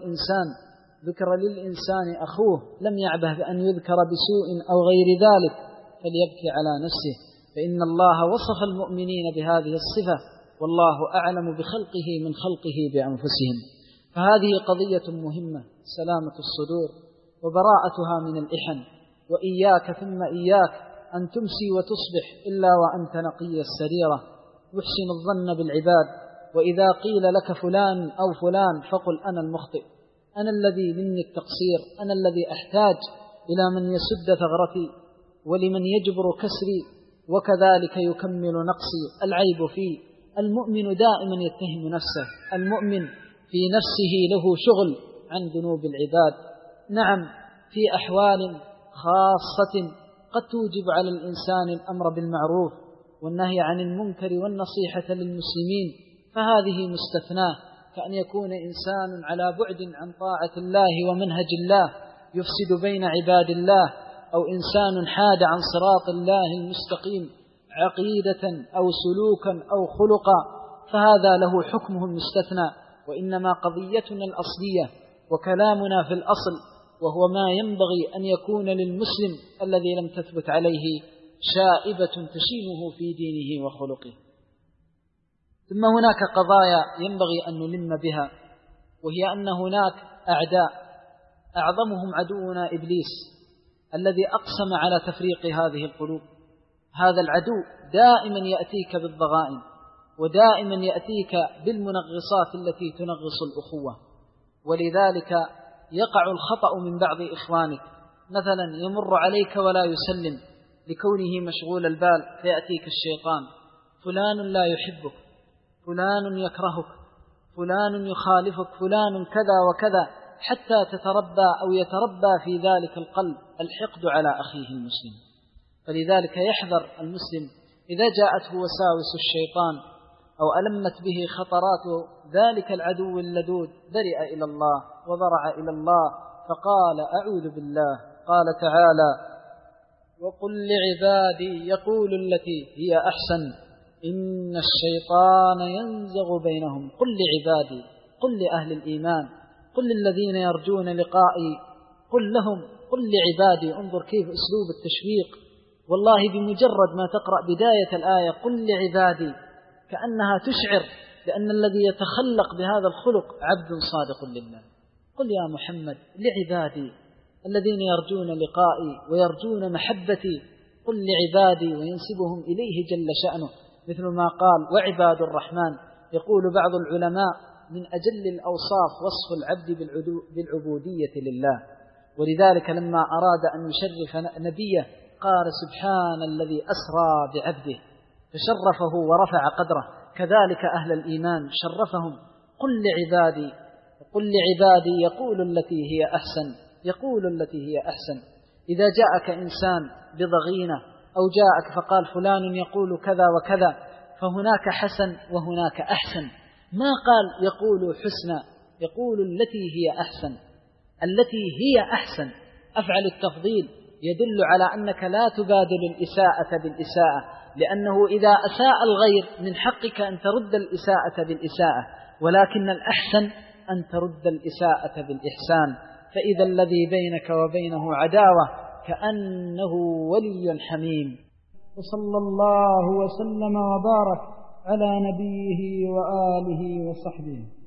ذكر للإنسان أخوه لم يعبه بأن يذكر بسوء أو غير ذلك فليبكي على نفسه، فإن الله وصف المؤمنين بهذه الصفة، والله أعلم بخلقه من خلقه بأنفسهم. فهذه قضية مهمة، سلامة الصدور وبراءتها من الإحن. وإياك ثم إياك أن تمسي وتصبح إلا وأنت نقي السريرة، يحسن الظن بالعباد. وإذا قيل لك فلان أو فلان فقل: أنا المخطئ، أنا الذي مني التقصير، أنا الذي أحتاج إلى من يسد ثغرتي ولمن يجبر كسري وكذلك يكمل نقصي. العيب فيه. المؤمن دائما يتهم نفسه، المؤمن في نفسه له شغل عن ذنوب العباد. نعم، في أحوال خاصة قد توجب على الإنسان الأمر بالمعروف والنهي عن المنكر والنصيحة للمسلمين، فهذه مستثناة، كأن يكون إنسان على بعد عن طاعة الله ومنهج الله يفسد بين عباد الله، أو إنسان حاد عن صراط الله المستقيم عقيدة أو سلوكا أو خلقا، فهذا له حكمه المستثنى. وإنما قضيتنا الأصلية وكلامنا في الأصل وهو ما ينبغي أن يكون للمسلم الذي لم تثبت عليه شائبة تشينه في دينه وخلقه. ثم هناك قضايا ينبغي أن نلم بها، وهي أن هناك أعداء أعظمهم عدونا إبليس الذي أقسم على تفريق هذه القلوب. هذا العدو دائما يأتيك بالضغائن، ودائما يأتيك بالمنغصات التي تنغص الأخوة. ولذلك يقع الخطأ من بعض إخوانك، مثلا يمر عليك ولا يسلم لكونه مشغول البال، فيأتيك الشيطان: فلان لا يحبك، فلان يكرهك، فلان يخالفك، فلان كذا وكذا، حتى تتربى أو يتربى في ذلك القلب الحقد على أخيه المسلم. فلذلك يحذر المسلم إذا جاءته وساوس الشيطان أو ألمت به خطرات ذلك العدو اللدود، برئ إلى الله وضرع إلى الله فقال أعوذ بالله. قال تعالى: وقل لعبادي يقول التي هي أحسن إن الشيطان ينزغ بينهم. قل لعبادي، قل لأهل الإيمان، قل للذين يرجون لقائي، قل لهم، قل لعبادي. انظر كيف أسلوب التشويق، والله بمجرد ما تقرأ بداية الآية قل لعبادي كأنها تشعر بأن الذي يتخلق بهذا الخلق عبد صادق لله. قل يا محمد لعبادي الذين يرجون لقائي ويرجون محبتي، قل لعبادي، وينسبهم إليه جل شأنه، مثل ما قال وعباد الرحمن. يقول بعض العلماء من أجل الأوصاف وصف العبد بالعبودية لله، ولذلك لما أراد أن يشرف نبيه قال سبحان الذي أسرى بعبده، فشرفه ورفع قدره. كذلك أهل الإيمان شرفهم. قل لعبادي، قل لعبادي يقول التي هي أحسن، يقول التي هي أحسن. إذا جاءك إنسان بضغينة أو جاءك فقال فلان يقول كذا وكذا، فهناك حسن وهناك أحسن. ما قال يقول حسنى، يقول التي هي أحسن. التي هي أحسن أفعل التفضيل يدل على أنك لا تبادل الإساءة بالإساءة، لأنه إذا أساء الغير من حقك أن ترد الإساءة بالإساءة، ولكن الأحسن أن ترد الإساءة بالإحسان. فإذا الذي بينك وبينه عداوة كأنه ولي حميم. وصلى الله وسلم وبارك على نبيه وآله وصحبه.